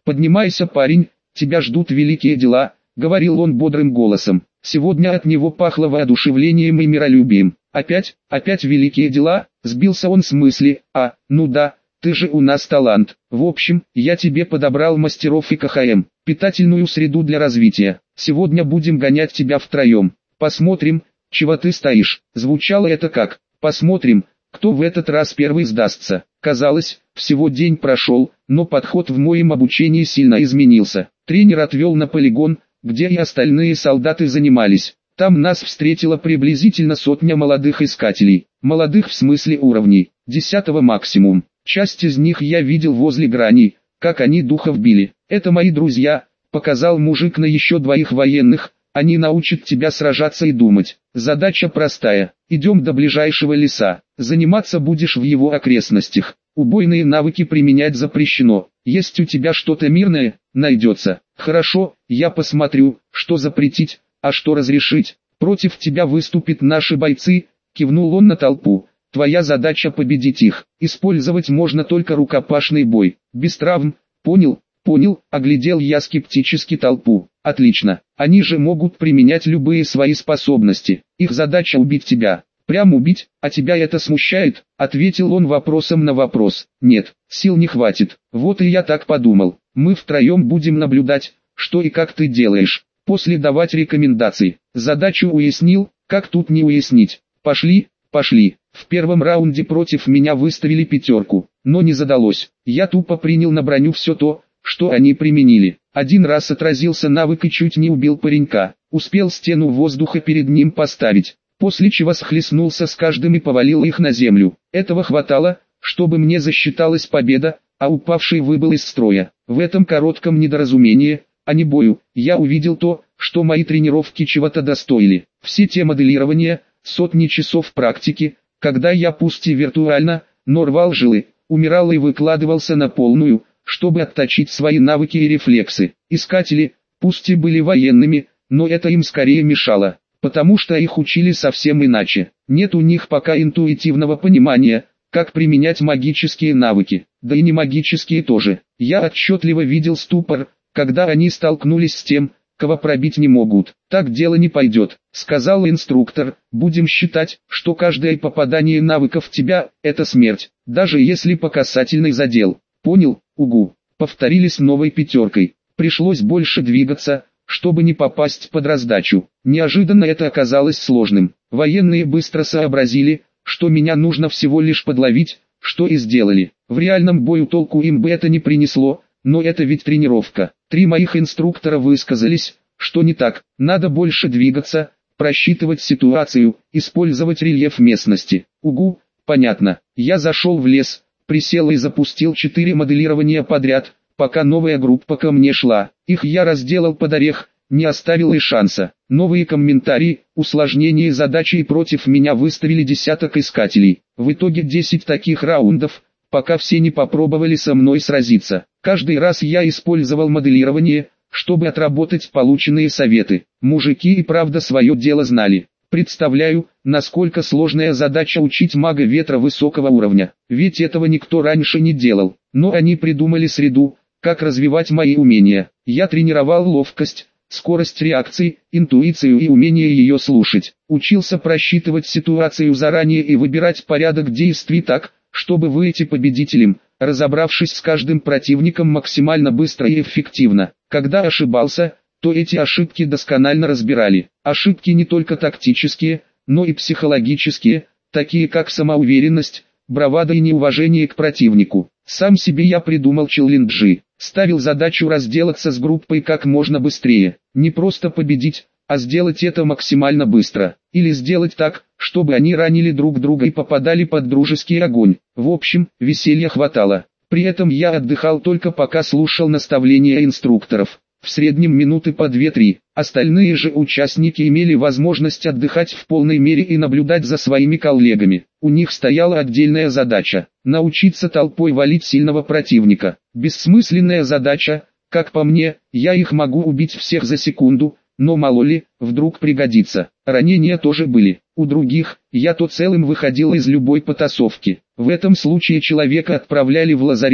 «Поднимайся, парень, тебя ждут великие дела», — говорил он бодрым голосом. Сегодня от него пахло воодушевлением и миролюбием. «Опять, опять великие дела?» — сбился он с мысли. «А, ну да, ты же у нас талант. В общем, я тебе подобрал мастеров и ка ха эм, питательную среду для развития. Сегодня будем гонять тебя втроем. Посмотрим, чего ты стоишь». Звучало это как «посмотрим, кто в этот раз первый сдастся». Казалось, всего день прошел, но подход в моем обучении сильно изменился. Тренер отвел на полигон, где и остальные солдаты занимались. Там нас встретила приблизительно сотня молодых искателей. Молодых в смысле уровней, десятого максимум. Часть из них я видел возле грани, как они духов били. «Это мои друзья», — показал мужик на еще двоих военных. «Они научат тебя сражаться и думать. Задача простая. Идем до ближайшего леса. Заниматься будешь в его окрестностях. Убойные навыки применять запрещено. Есть у тебя что-то мирное? Найдется. Хорошо, я посмотрю, что запретить, а что разрешить. Против тебя выступят наши бойцы», — кивнул он на толпу. «Твоя задача победить их. Использовать можно только рукопашный бой. Без травм. Понял?» «Понял», — оглядел я скептически толпу. «Отлично. Они же могут применять любые свои способности. Их задача убить тебя». «Прям убить, а тебя это смущает?» — ответил он вопросом на вопрос. «Нет, сил не хватит. Вот и я так подумал. Мы втроем будем наблюдать, что и как ты делаешь. После давать рекомендации. Задачу уяснил, как тут не уяснить. Пошли, пошли». В первом раунде против меня выставили пятерку, но не задалось. Я тупо принял на броню все то, что они применили. Один раз отразился навык и чуть не убил паренька. Успел стену воздуха перед ним поставить, после чего схлестнулся с каждым и повалил их на землю. Этого хватало, чтобы мне засчиталась победа, а упавший выбыл из строя. В этом коротком недоразумении, а не бою, я увидел то, что мои тренировки чего-то достоили. Все те моделирования, сотни часов практики, когда я пусть и виртуально, но рвал жилы, умирал и выкладывался на полную, чтобы отточить свои навыки и рефлексы. Искатели, пусть и были военными, но это им скорее мешало, потому что их учили совсем иначе. Нет у них пока интуитивного понимания, как применять магические навыки, да и не магические тоже. Я отчетливо видел ступор, когда они столкнулись с тем, кого пробить не могут. «Так дело не пойдет», — сказал инструктор. «Будем считать, что каждое попадание навыков в тебя — это смерть, даже если по касательной задел». «Понял, угу». Повторили с новой пятеркой. Пришлось больше двигаться, чтобы не попасть под раздачу. Неожиданно это оказалось сложным. Военные быстро сообразили, что меня нужно всего лишь подловить, что и сделали. В реальном бою толку им бы это не принесло, но это ведь тренировка. Три моих инструктора высказались, что не так, надо больше двигаться, просчитывать ситуацию, использовать рельеф местности. Угу, понятно. Я зашел в лес, присел и запустил четыре моделирования подряд, пока новая группа ко мне шла. Их я разделал под орех, не оставил и шанса. Новые комментарии, усложнение задачи и против меня выставили десяток искателей. В итоге десять таких раундов, пока все не попробовали со мной сразиться. Каждый раз я использовал моделирование, чтобы отработать полученные советы. Мужики и правда свое дело знали. Представляю, насколько сложная задача учить мага ветра высокого уровня, ведь этого никто раньше не делал. Но они придумали среду, как развивать мои умения. Я тренировал ловкость, скорость реакции, интуицию и умение ее слушать. Учился просчитывать ситуацию заранее и выбирать порядок действий так, чтобы выйти победителем, разобравшись с каждым противником максимально быстро и эффективно. Когда ошибался, то эти ошибки досконально разбирали. Ошибки не только тактические, но и психологические, такие как самоуверенность, бравада и неуважение к противнику. Сам себе я придумал челленджи, ставил задачу разделаться с группой как можно быстрее. Не просто победить, а сделать это максимально быстро. Или сделать так, чтобы они ранили друг друга и попадали под дружеский огонь. В общем, веселья хватало. При этом я отдыхал только пока слушал наставления инструкторов. В среднем минуты по две-три. Остальные же участники имели возможность отдыхать в полной мере и наблюдать за своими коллегами. У них стояла отдельная задача – научиться толпой валить сильного противника. Бессмысленная задача, как по мне, я их могу убить всех за секунду, но мало ли, вдруг пригодится. Ранения тоже были. У других, я то целым выходил из любой потасовки. В этом случае человека отправляли в лазарет,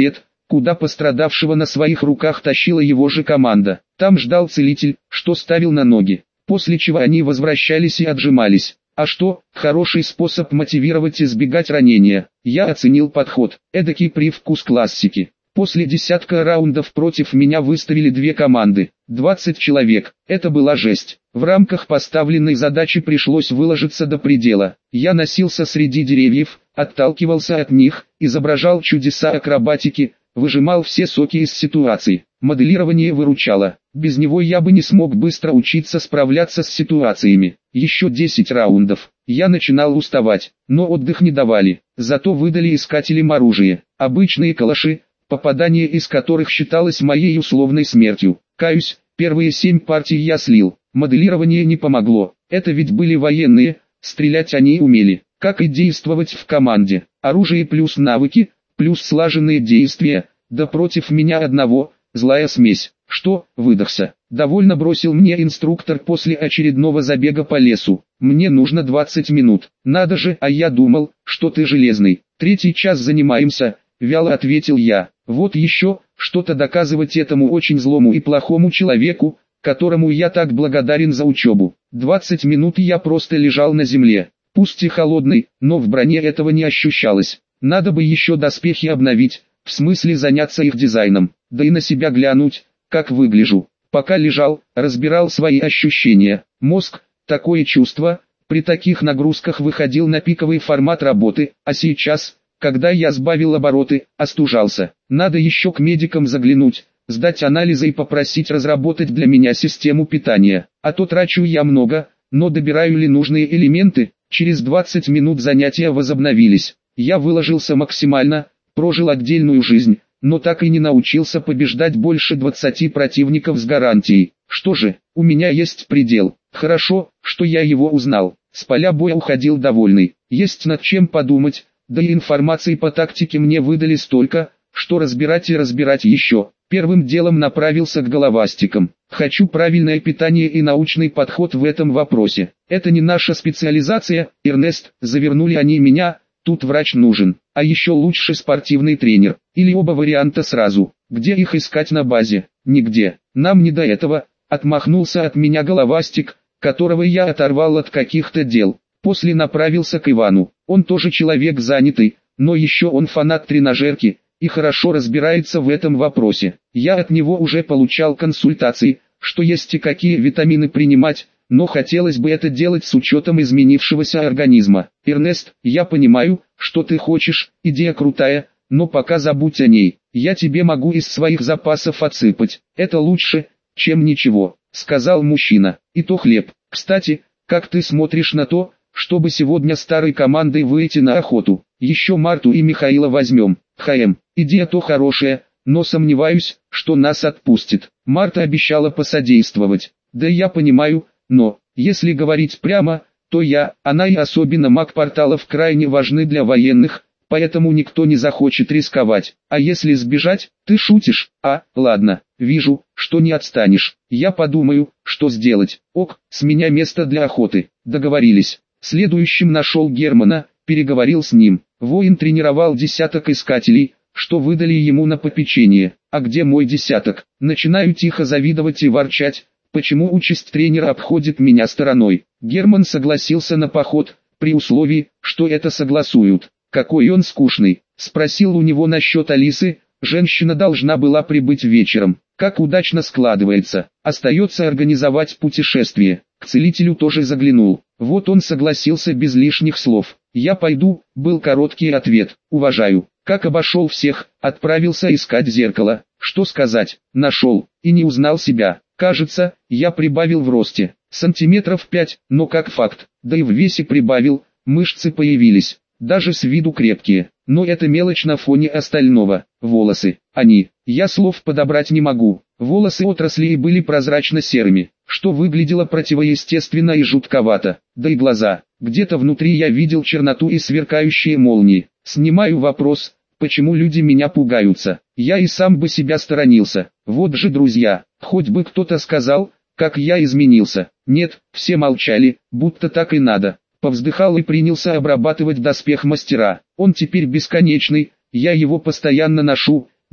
куда пострадавшего на своих руках тащила его же команда. Там ждал целитель, что ставил на ноги, после чего они возвращались и отжимались. А что, хороший способ мотивировать избегать ранения. Я оценил подход, эдакий привкус классики. После десятка раундов против меня выставили две команды, двадцать человек, это была жесть. В рамках поставленной задачи пришлось выложиться до предела. Я носился среди деревьев, отталкивался от них, изображал чудеса акробатики, выжимал все соки из ситуации. Моделирование выручало, без него я бы не смог быстро учиться справляться с ситуациями. Еще десять раундов. Я начинал уставать, но отдых не давали, зато выдали искателям оружие, обычные калаши, попадание из которых считалось моей условной смертью. Каюсь, первые семь партий я слил, моделирование не помогло, это ведь были военные, стрелять они умели, как и действовать в команде. Оружие плюс навыки, плюс слаженные действия, да против меня одного, злая смесь. Что, выдохся? Довольно бросил мне инструктор после очередного забега по лесу. Мне нужно двадцать минут. Надо же, а я думал, что ты железный. Третий час занимаемся, вяло ответил я. Вот еще, что-то доказывать этому очень злому и плохому человеку, которому я так благодарен за учебу. двадцать минут я просто лежал на земле. Пусть и холодный, но в броне этого не ощущалось. Надо бы еще доспехи обновить, в смысле заняться их дизайном, да и на себя глянуть, как выгляжу. Пока лежал, разбирал свои ощущения. Мозг, такое чувство, при таких нагрузках выходил на пиковый формат работы, а сейчас, когда я сбавил обороты, остужался. Надо еще к медикам заглянуть, сдать анализы и попросить разработать для меня систему питания. А то трачу я много, но добираю ли нужные элементы? Через двадцать минут занятия возобновились. Я выложился максимально, прожил отдельную жизнь, но так и не научился побеждать больше двадцати противников с гарантией. Что же, у меня есть предел. Хорошо, что я его узнал. С поля боя уходил довольный. Есть над чем подумать, да и информации по тактике мне выдали столько, что разбирать и разбирать еще. Первым делом направился к головастикам. Хочу правильное питание и научный подход в этом вопросе. Это не наша специализация, Эрнест, завернули они меня. Тут врач нужен, а еще лучше спортивный тренер, или оба варианта сразу. Где их искать на базе? Нигде. Нам не до этого. Отмахнулся от меня головастик, которого я оторвал от каких-то дел. После направился к Ивану. Он тоже человек занятый, но еще он фанат тренажерки и хорошо разбирается в этом вопросе. Я от него уже получал консультации, что есть и какие витамины принимать, но хотелось бы это делать с учетом изменившегося организма. Эрнест, я понимаю, что ты хочешь, идея крутая, но пока забудь о ней. Я тебе могу из своих запасов отсыпать. Это лучше, чем ничего, сказал мужчина. И то хлеб. Кстати, как ты смотришь на то, чтобы сегодня старой командой выйти на охоту? Еще Марту и Михаила возьмем. ХМ, идея-то хорошая, но сомневаюсь, что нас отпустит. Марта обещала посодействовать. Да я понимаю, но, если говорить прямо, то я, она и особенно маг порталов крайне важны для военных, поэтому никто не захочет рисковать. А если сбежать, ты шутишь? А, ладно, вижу, что не отстанешь. Я подумаю, что сделать. Ок, с меня место для охоты. Договорились. Следующим нашел Германа, переговорил с ним. Воин тренировал десяток искателей, что выдали ему на попечение. А где мой десяток? Начинаю тихо завидовать и ворчать. Почему участь тренера обходит меня стороной? Герман согласился на поход, при условии, что это согласуют. Какой он скучный. Спросил у него насчет Алисы, женщина должна была прибыть вечером. Как удачно складывается. Остается организовать путешествие. К целителю тоже заглянул. Вот он согласился без лишних слов. Я пойду, был короткий ответ. Уважаю. Как обошел всех, отправился искать зеркало. Что сказать, нашел, и не узнал себя. Кажется, я прибавил в росте, сантиметров пять, но как факт, да и в весе прибавил, мышцы появились, даже с виду крепкие, но это мелочь на фоне остального. Волосы, они, я слов подобрать не могу, волосы отросли и были прозрачно-серыми, что выглядело противоестественно и жутковато, да и глаза, где-то внутри я видел черноту и сверкающие молнии. Снимаю вопрос, почему люди меня пугаются, я и сам бы себя сторонился, вот же друзья, хоть бы кто-то сказал, как я изменился. Нет, все молчали, будто так и надо. Повздыхал и принялся обрабатывать доспех мастера. Он теперь бесконечный, я его постоянно ношу,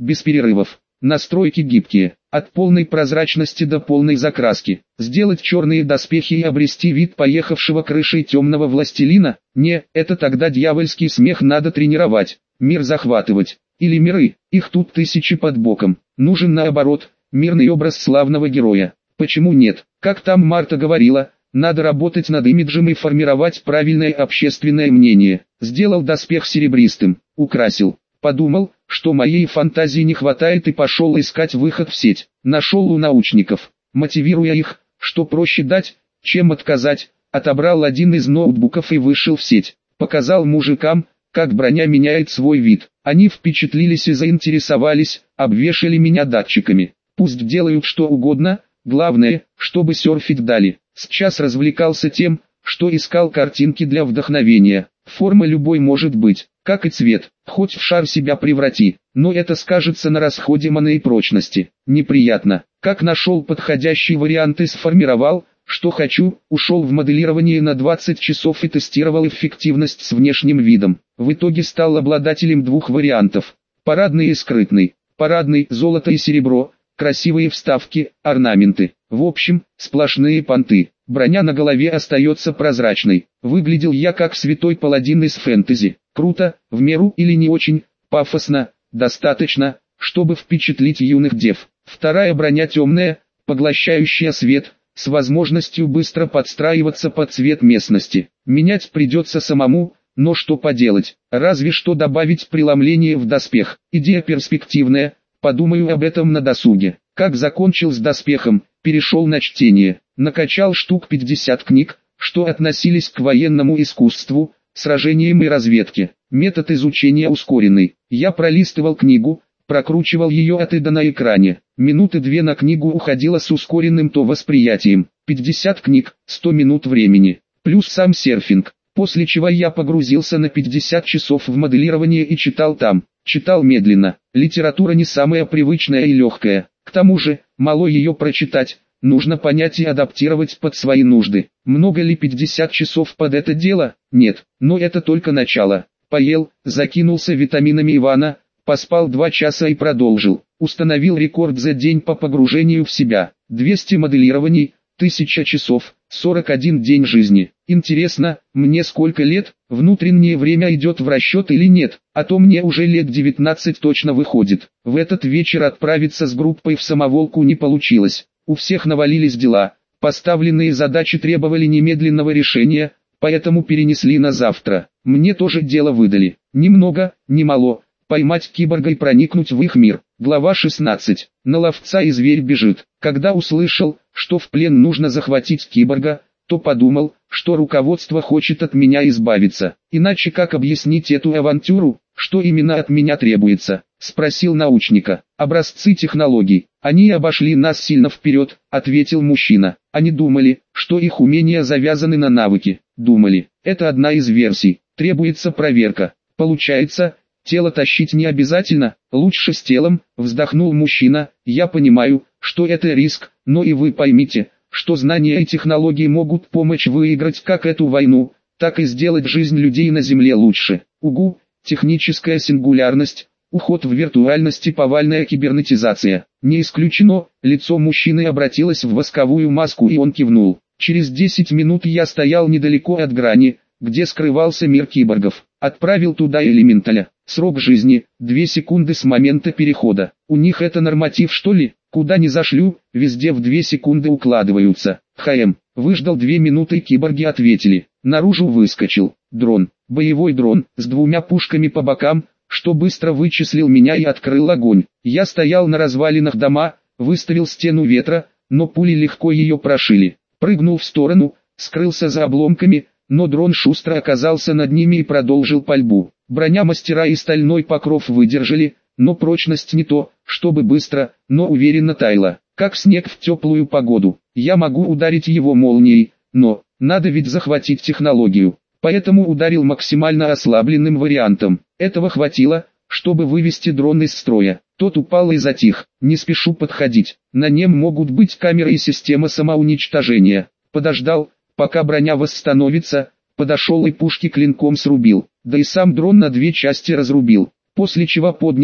без перерывов. Настройки гибкие, от полной прозрачности до полной закраски. Сделать черные доспехи и обрести вид поехавшего крышей темного властелина? Не, это тогда дьявольский смех надо тренировать, мир захватывать. Или миры, их тут тысячи под боком. Нужен наоборот, мирный образ славного героя. Почему нет? Как там Марта говорила, надо работать над имиджем и формировать правильное общественное мнение. Сделал доспех серебристым, украсил. Подумал, что моей фантазии не хватает и пошел искать выход в сеть. Нашел у научников, мотивируя их, что проще дать, чем отказать. Отобрал один из ноутбуков и вышел в сеть. Показал мужикам, как броня меняет свой вид. Они впечатлились и заинтересовались, обвешали меня датчиками. Пусть делают что угодно, главное, чтобы серфить дали. Сейчас развлекался тем, что искал картинки для вдохновения. Форма любой может быть, как и цвет, хоть в шар себя преврати, но это скажется на расходе маны и прочности. Неприятно. Как нашел подходящий вариант и сформировал, что хочу, ушел в моделирование на двадцать часов и тестировал эффективность с внешним видом. В итоге стал обладателем двух вариантов. Парадный и скрытный. Парадный, золото и серебро, красивые вставки, орнаменты. В общем, сплошные понты. Броня на голове остается прозрачной. Выглядел я как святой паладин из фэнтези. Круто, в меру или не очень, пафосно, достаточно, чтобы впечатлить юных дев. Вторая броня темная, поглощающая свет, с возможностью быстро подстраиваться под цвет местности. Менять придется самому, но что поделать, разве что добавить преломление в доспех. Идея перспективная, подумаю об этом на досуге. Как закончил с доспехом, перешел на чтение. Накачал штук пятьдесят книг, что относились к военному искусству, сражениям и разведке. Метод изучения ускоренный. Я пролистывал книгу, прокручивал ее от и до на экране. Минуты две на книгу уходило с ускоренным то восприятием. пятьдесят книг, сто минут времени. Плюс сам серфинг. После чего я погрузился на пятьдесят часов в моделирование и читал там. Читал медленно. Литература не самая привычная и легкая. К тому же, мало ее прочитать. Нужно понять и адаптировать под свои нужды. Много ли пятьдесят часов под это дело? Нет, но это только начало. Поел, закинулся витаминами Ивана, поспал два часа и продолжил. Установил рекорд за день по погружению в себя. двести моделирований, тысяча часов, сорок один день жизни. Интересно, мне сколько лет, внутреннее время идет в расчет или нет, а то мне уже лет девятнадцать точно выходит. В этот вечер отправиться с группой в самоволку не получилось. У всех навалились дела, поставленные задачи требовали немедленного решения, поэтому перенесли на завтра. Мне тоже дело выдали. Немного, не мало. Поймать киборга и проникнуть в их мир. Глава шестнадцать. На ловца и зверь бежит. Когда услышал, что в плен нужно захватить киборга, то подумал, что руководство хочет от меня избавиться. Иначе как объяснить эту авантюру, что именно от меня требуется? Спросил научника. Образцы технологий. Они обошли нас сильно вперед, ответил мужчина. Они думали, что их умения завязаны на навыки. Думали, это одна из версий. Требуется проверка. Получается, тело тащить не обязательно, лучше с телом, вздохнул мужчина. Я понимаю, что это риск, но и вы поймите, что знания и технологии могут помочь выиграть как эту войну, так и сделать жизнь людей на Земле лучше. Угу, техническая сингулярность, уход в виртуальность и повальная кибернетизация. Не исключено, лицо мужчины обратилось в восковую маску и он кивнул. Через десять минут я стоял недалеко от грани, где скрывался мир киборгов. Отправил туда элементаля. Срок жизни – две секунды с момента перехода. У них это норматив что ли? Куда ни зашлю, везде в две секунды укладываются. ХМ. Выждал две минуты, киборги ответили. Наружу выскочил. Дрон. Боевой дрон, с двумя пушками по бокам, что быстро вычислил меня и открыл огонь. Я стоял на развалинах дома, выставил стену ветра, но пули легко ее прошили. Прыгнул в сторону, скрылся за обломками, но дрон шустро оказался над ними и продолжил пальбу. Броня мастера и стальной покров выдержали, но прочность не то, чтобы быстро, но уверенно таяла, как снег в теплую погоду. Я могу ударить его молнией, но, надо ведь захватить технологию. Поэтому ударил максимально ослабленным вариантом. Этого хватило, чтобы вывести дрон из строя. Тот упал и затих. Не спешу подходить. На нем могут быть камеры и система самоуничтожения. Подождал, пока броня восстановится, подошел и пушки клинком срубил. Да и сам дрон на две части разрубил. После чего поднял,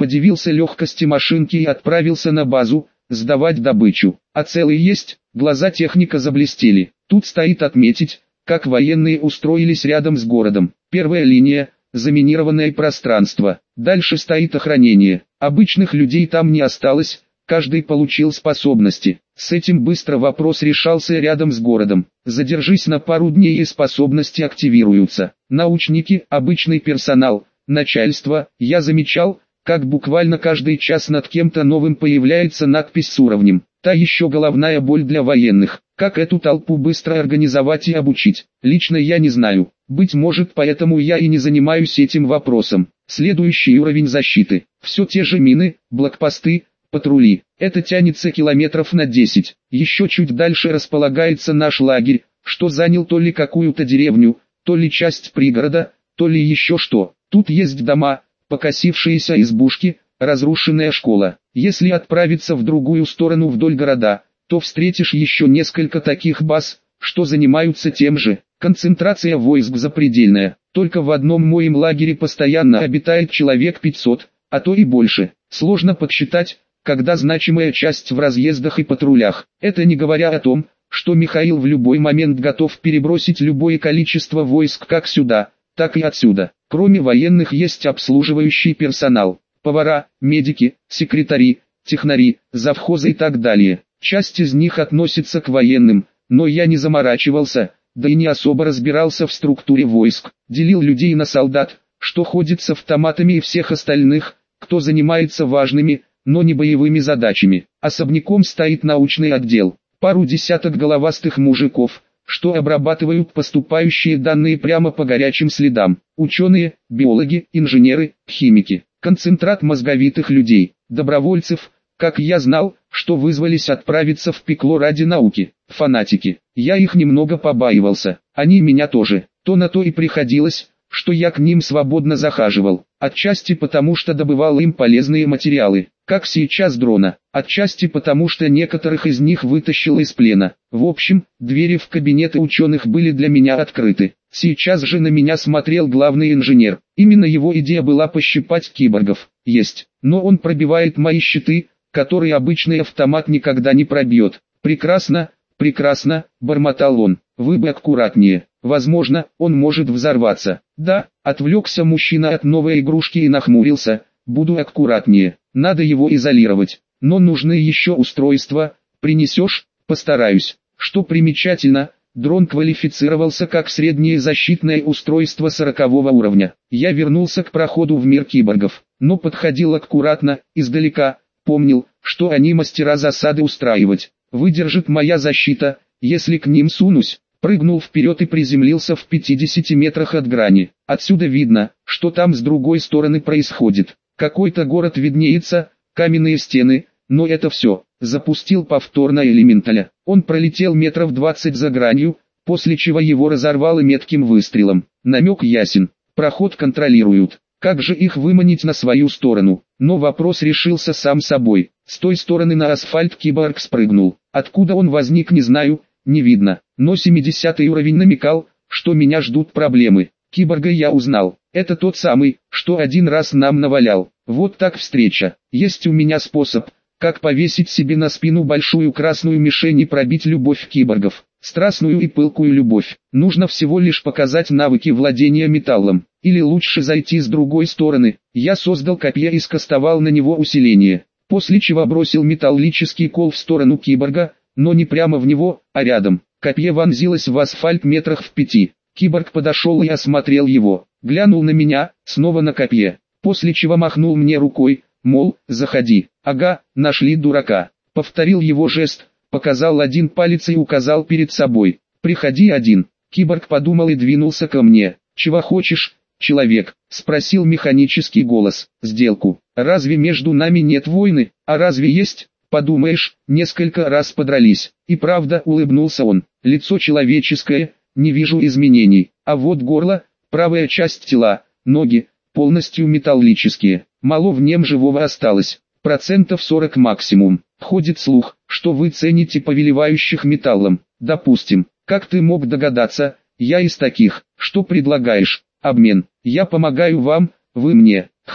Подивился легкости машинки и отправился на базу, сдавать добычу. А целый есть? Глаза техника заблестели. Тут стоит отметить, как военные устроились рядом с городом. Первая линия – заминированное пространство. Дальше стоит охранение. Обычных людей там не осталось, каждый получил способности. С этим быстро вопрос решался рядом с городом. Задержись на пару дней и способности активируются. Научники, обычный персонал, начальство. Я замечал, как буквально каждый час над кем-то новым появляется надпись с уровнем. Та еще головная боль для военных. Как эту толпу быстро организовать и обучить? Лично я не знаю. Быть может, поэтому я и не занимаюсь этим вопросом. Следующий уровень защиты. Все те же мины, блокпосты, патрули. Это тянется километров на десять. Еще чуть дальше располагается наш лагерь, что занял то ли какую-то деревню, то ли часть пригорода, то ли еще что. Тут есть дома, покосившиеся избушки, разрушенная школа. Если отправиться в другую сторону вдоль города, то встретишь еще несколько таких баз, что занимаются тем же. Концентрация войск запредельная. Только в одном моем лагере постоянно обитает человек пятьсот, а то и больше. Сложно подсчитать, когда значимая часть в разъездах и патрулях. Это не говоря о том, что Михаил в любой момент готов перебросить любое количество войск как сюда, так и отсюда. Кроме военных есть обслуживающий персонал. Повара, медики, секретари, технари, завхозы и так далее. Часть из них относится к военным, но я не заморачивался, да и не особо разбирался в структуре войск. Делил людей на солдат, что ходит с автоматами, и всех остальных, кто занимается важными, но не боевыми задачами. Особняком стоит научный отдел. Пару десяток головастых мужиков, что обрабатывают поступающие данные прямо по горячим следам. Ученые, биологи, инженеры, химики. Концентрат мозговитых людей, добровольцев, как я знал, что вызвались отправиться в пекло ради науки. Фанатики. Я их немного побаивался, они меня тоже. То на то и приходилось, что я к ним свободно захаживал. Отчасти потому, что добывал им полезные материалы, как сейчас дрона. Отчасти потому, что некоторых из них вытащил из плена. В общем, двери в кабинеты ученых были для меня открыты. Сейчас же на меня смотрел главный инженер. Именно его идея была пощипать киборгов. Есть. Но он пробивает мои щиты, которые обычный автомат никогда не пробьет. Прекрасно, прекрасно, бормотал он. Вы бы аккуратнее. Возможно, он может взорваться. Да, отвлекся мужчина от новой игрушки и нахмурился. Буду аккуратнее. Надо его изолировать. Но нужны еще устройства. Принесешь? Постараюсь. Что примечательно, дрон квалифицировался как среднее защитное устройство сорокового уровня. Я вернулся к проходу в мир киборгов, но подходил аккуратно, издалека. Помнил, что они мастера засады устраивать. Выдержит моя защита, если к ним сунусь. Прыгнул вперед и приземлился в пятидесяти метрах от грани. Отсюда видно, что там с другой стороны происходит. Какой-то город виднеется, каменные стены, но это все. Запустил повторно элементаля. Он пролетел метров двадцать за гранью, после чего его разорвало метким выстрелом. Намек ясен. Проход контролируют. Как же их выманить на свою сторону? Но вопрос решился сам собой. С той стороны на асфальт киборг спрыгнул. Откуда он возник, не знаю, не видно. Но семидесятый уровень намекал, что меня ждут проблемы. Киборга я узнал. Это тот самый, что один раз нам навалял. Вот так встреча. Есть у меня способ, как повесить себе на спину большую красную мишень и пробить любовь киборгов. Страстную и пылкую любовь. Нужно всего лишь показать навыки владения металлом. Или лучше зайти с другой стороны. Я создал копье и скастовал на него усиление. После чего бросил металлический кол в сторону киборга, но не прямо в него, а рядом. Копье вонзилось в асфальт метрах в пяти. Киборг подошел и осмотрел его. Глянул на меня, снова на копье. После чего махнул мне рукой, мол, заходи. Ага, нашли дурака. Повторил его жест, показал один палец и указал перед собой. Приходи один. Киборг подумал и двинулся ко мне. Чего хочешь, человек? Спросил механический голос. Сделку. Разве между нами нет войны? А разве есть? Подумаешь, несколько раз подрались. И правда, улыбнулся он. Лицо человеческое, не вижу изменений. А вот горло, правая часть тела, ноги, полностью металлические. Мало в нем живого осталось. Процентов сорок максимум. Ходит слух, что вы цените повелевающих металлом. Допустим, как ты мог догадаться, я из таких. Что предлагаешь? Обмен. Я помогаю вам, вы мне. ХМ.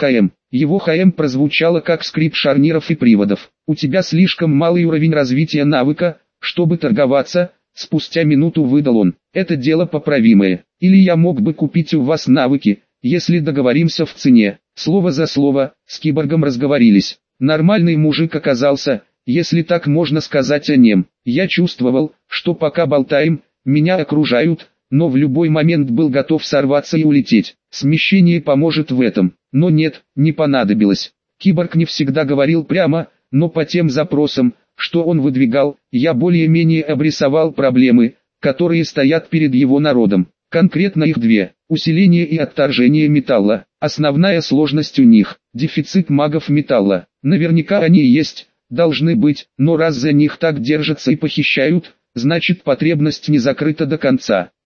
Его ХМ прозвучало как скрип шарниров и приводов. У тебя слишком малый уровень развития навыка, чтобы торговаться, спустя минуту выдал он. Это дело поправимое. Или я мог бы купить у вас навыки, если договоримся в цене. Слово за слово, с киборгом разговорились. Нормальный мужик оказался, если так можно сказать о нем. Я чувствовал, что пока болтаем, меня окружают, но в любой момент был готов сорваться и улететь. Смещение поможет в этом. Но нет, не понадобилось. Киборг не всегда говорил прямо, но по тем запросам, что он выдвигал, я более-менее обрисовал проблемы, которые стоят перед его народом. Конкретно их две: усиление и отторжение металла. Основная сложность у них – дефицит магов металла. Наверняка они и есть, должны быть, но раз за них так держатся и похищают, значит потребность не закрыта до конца.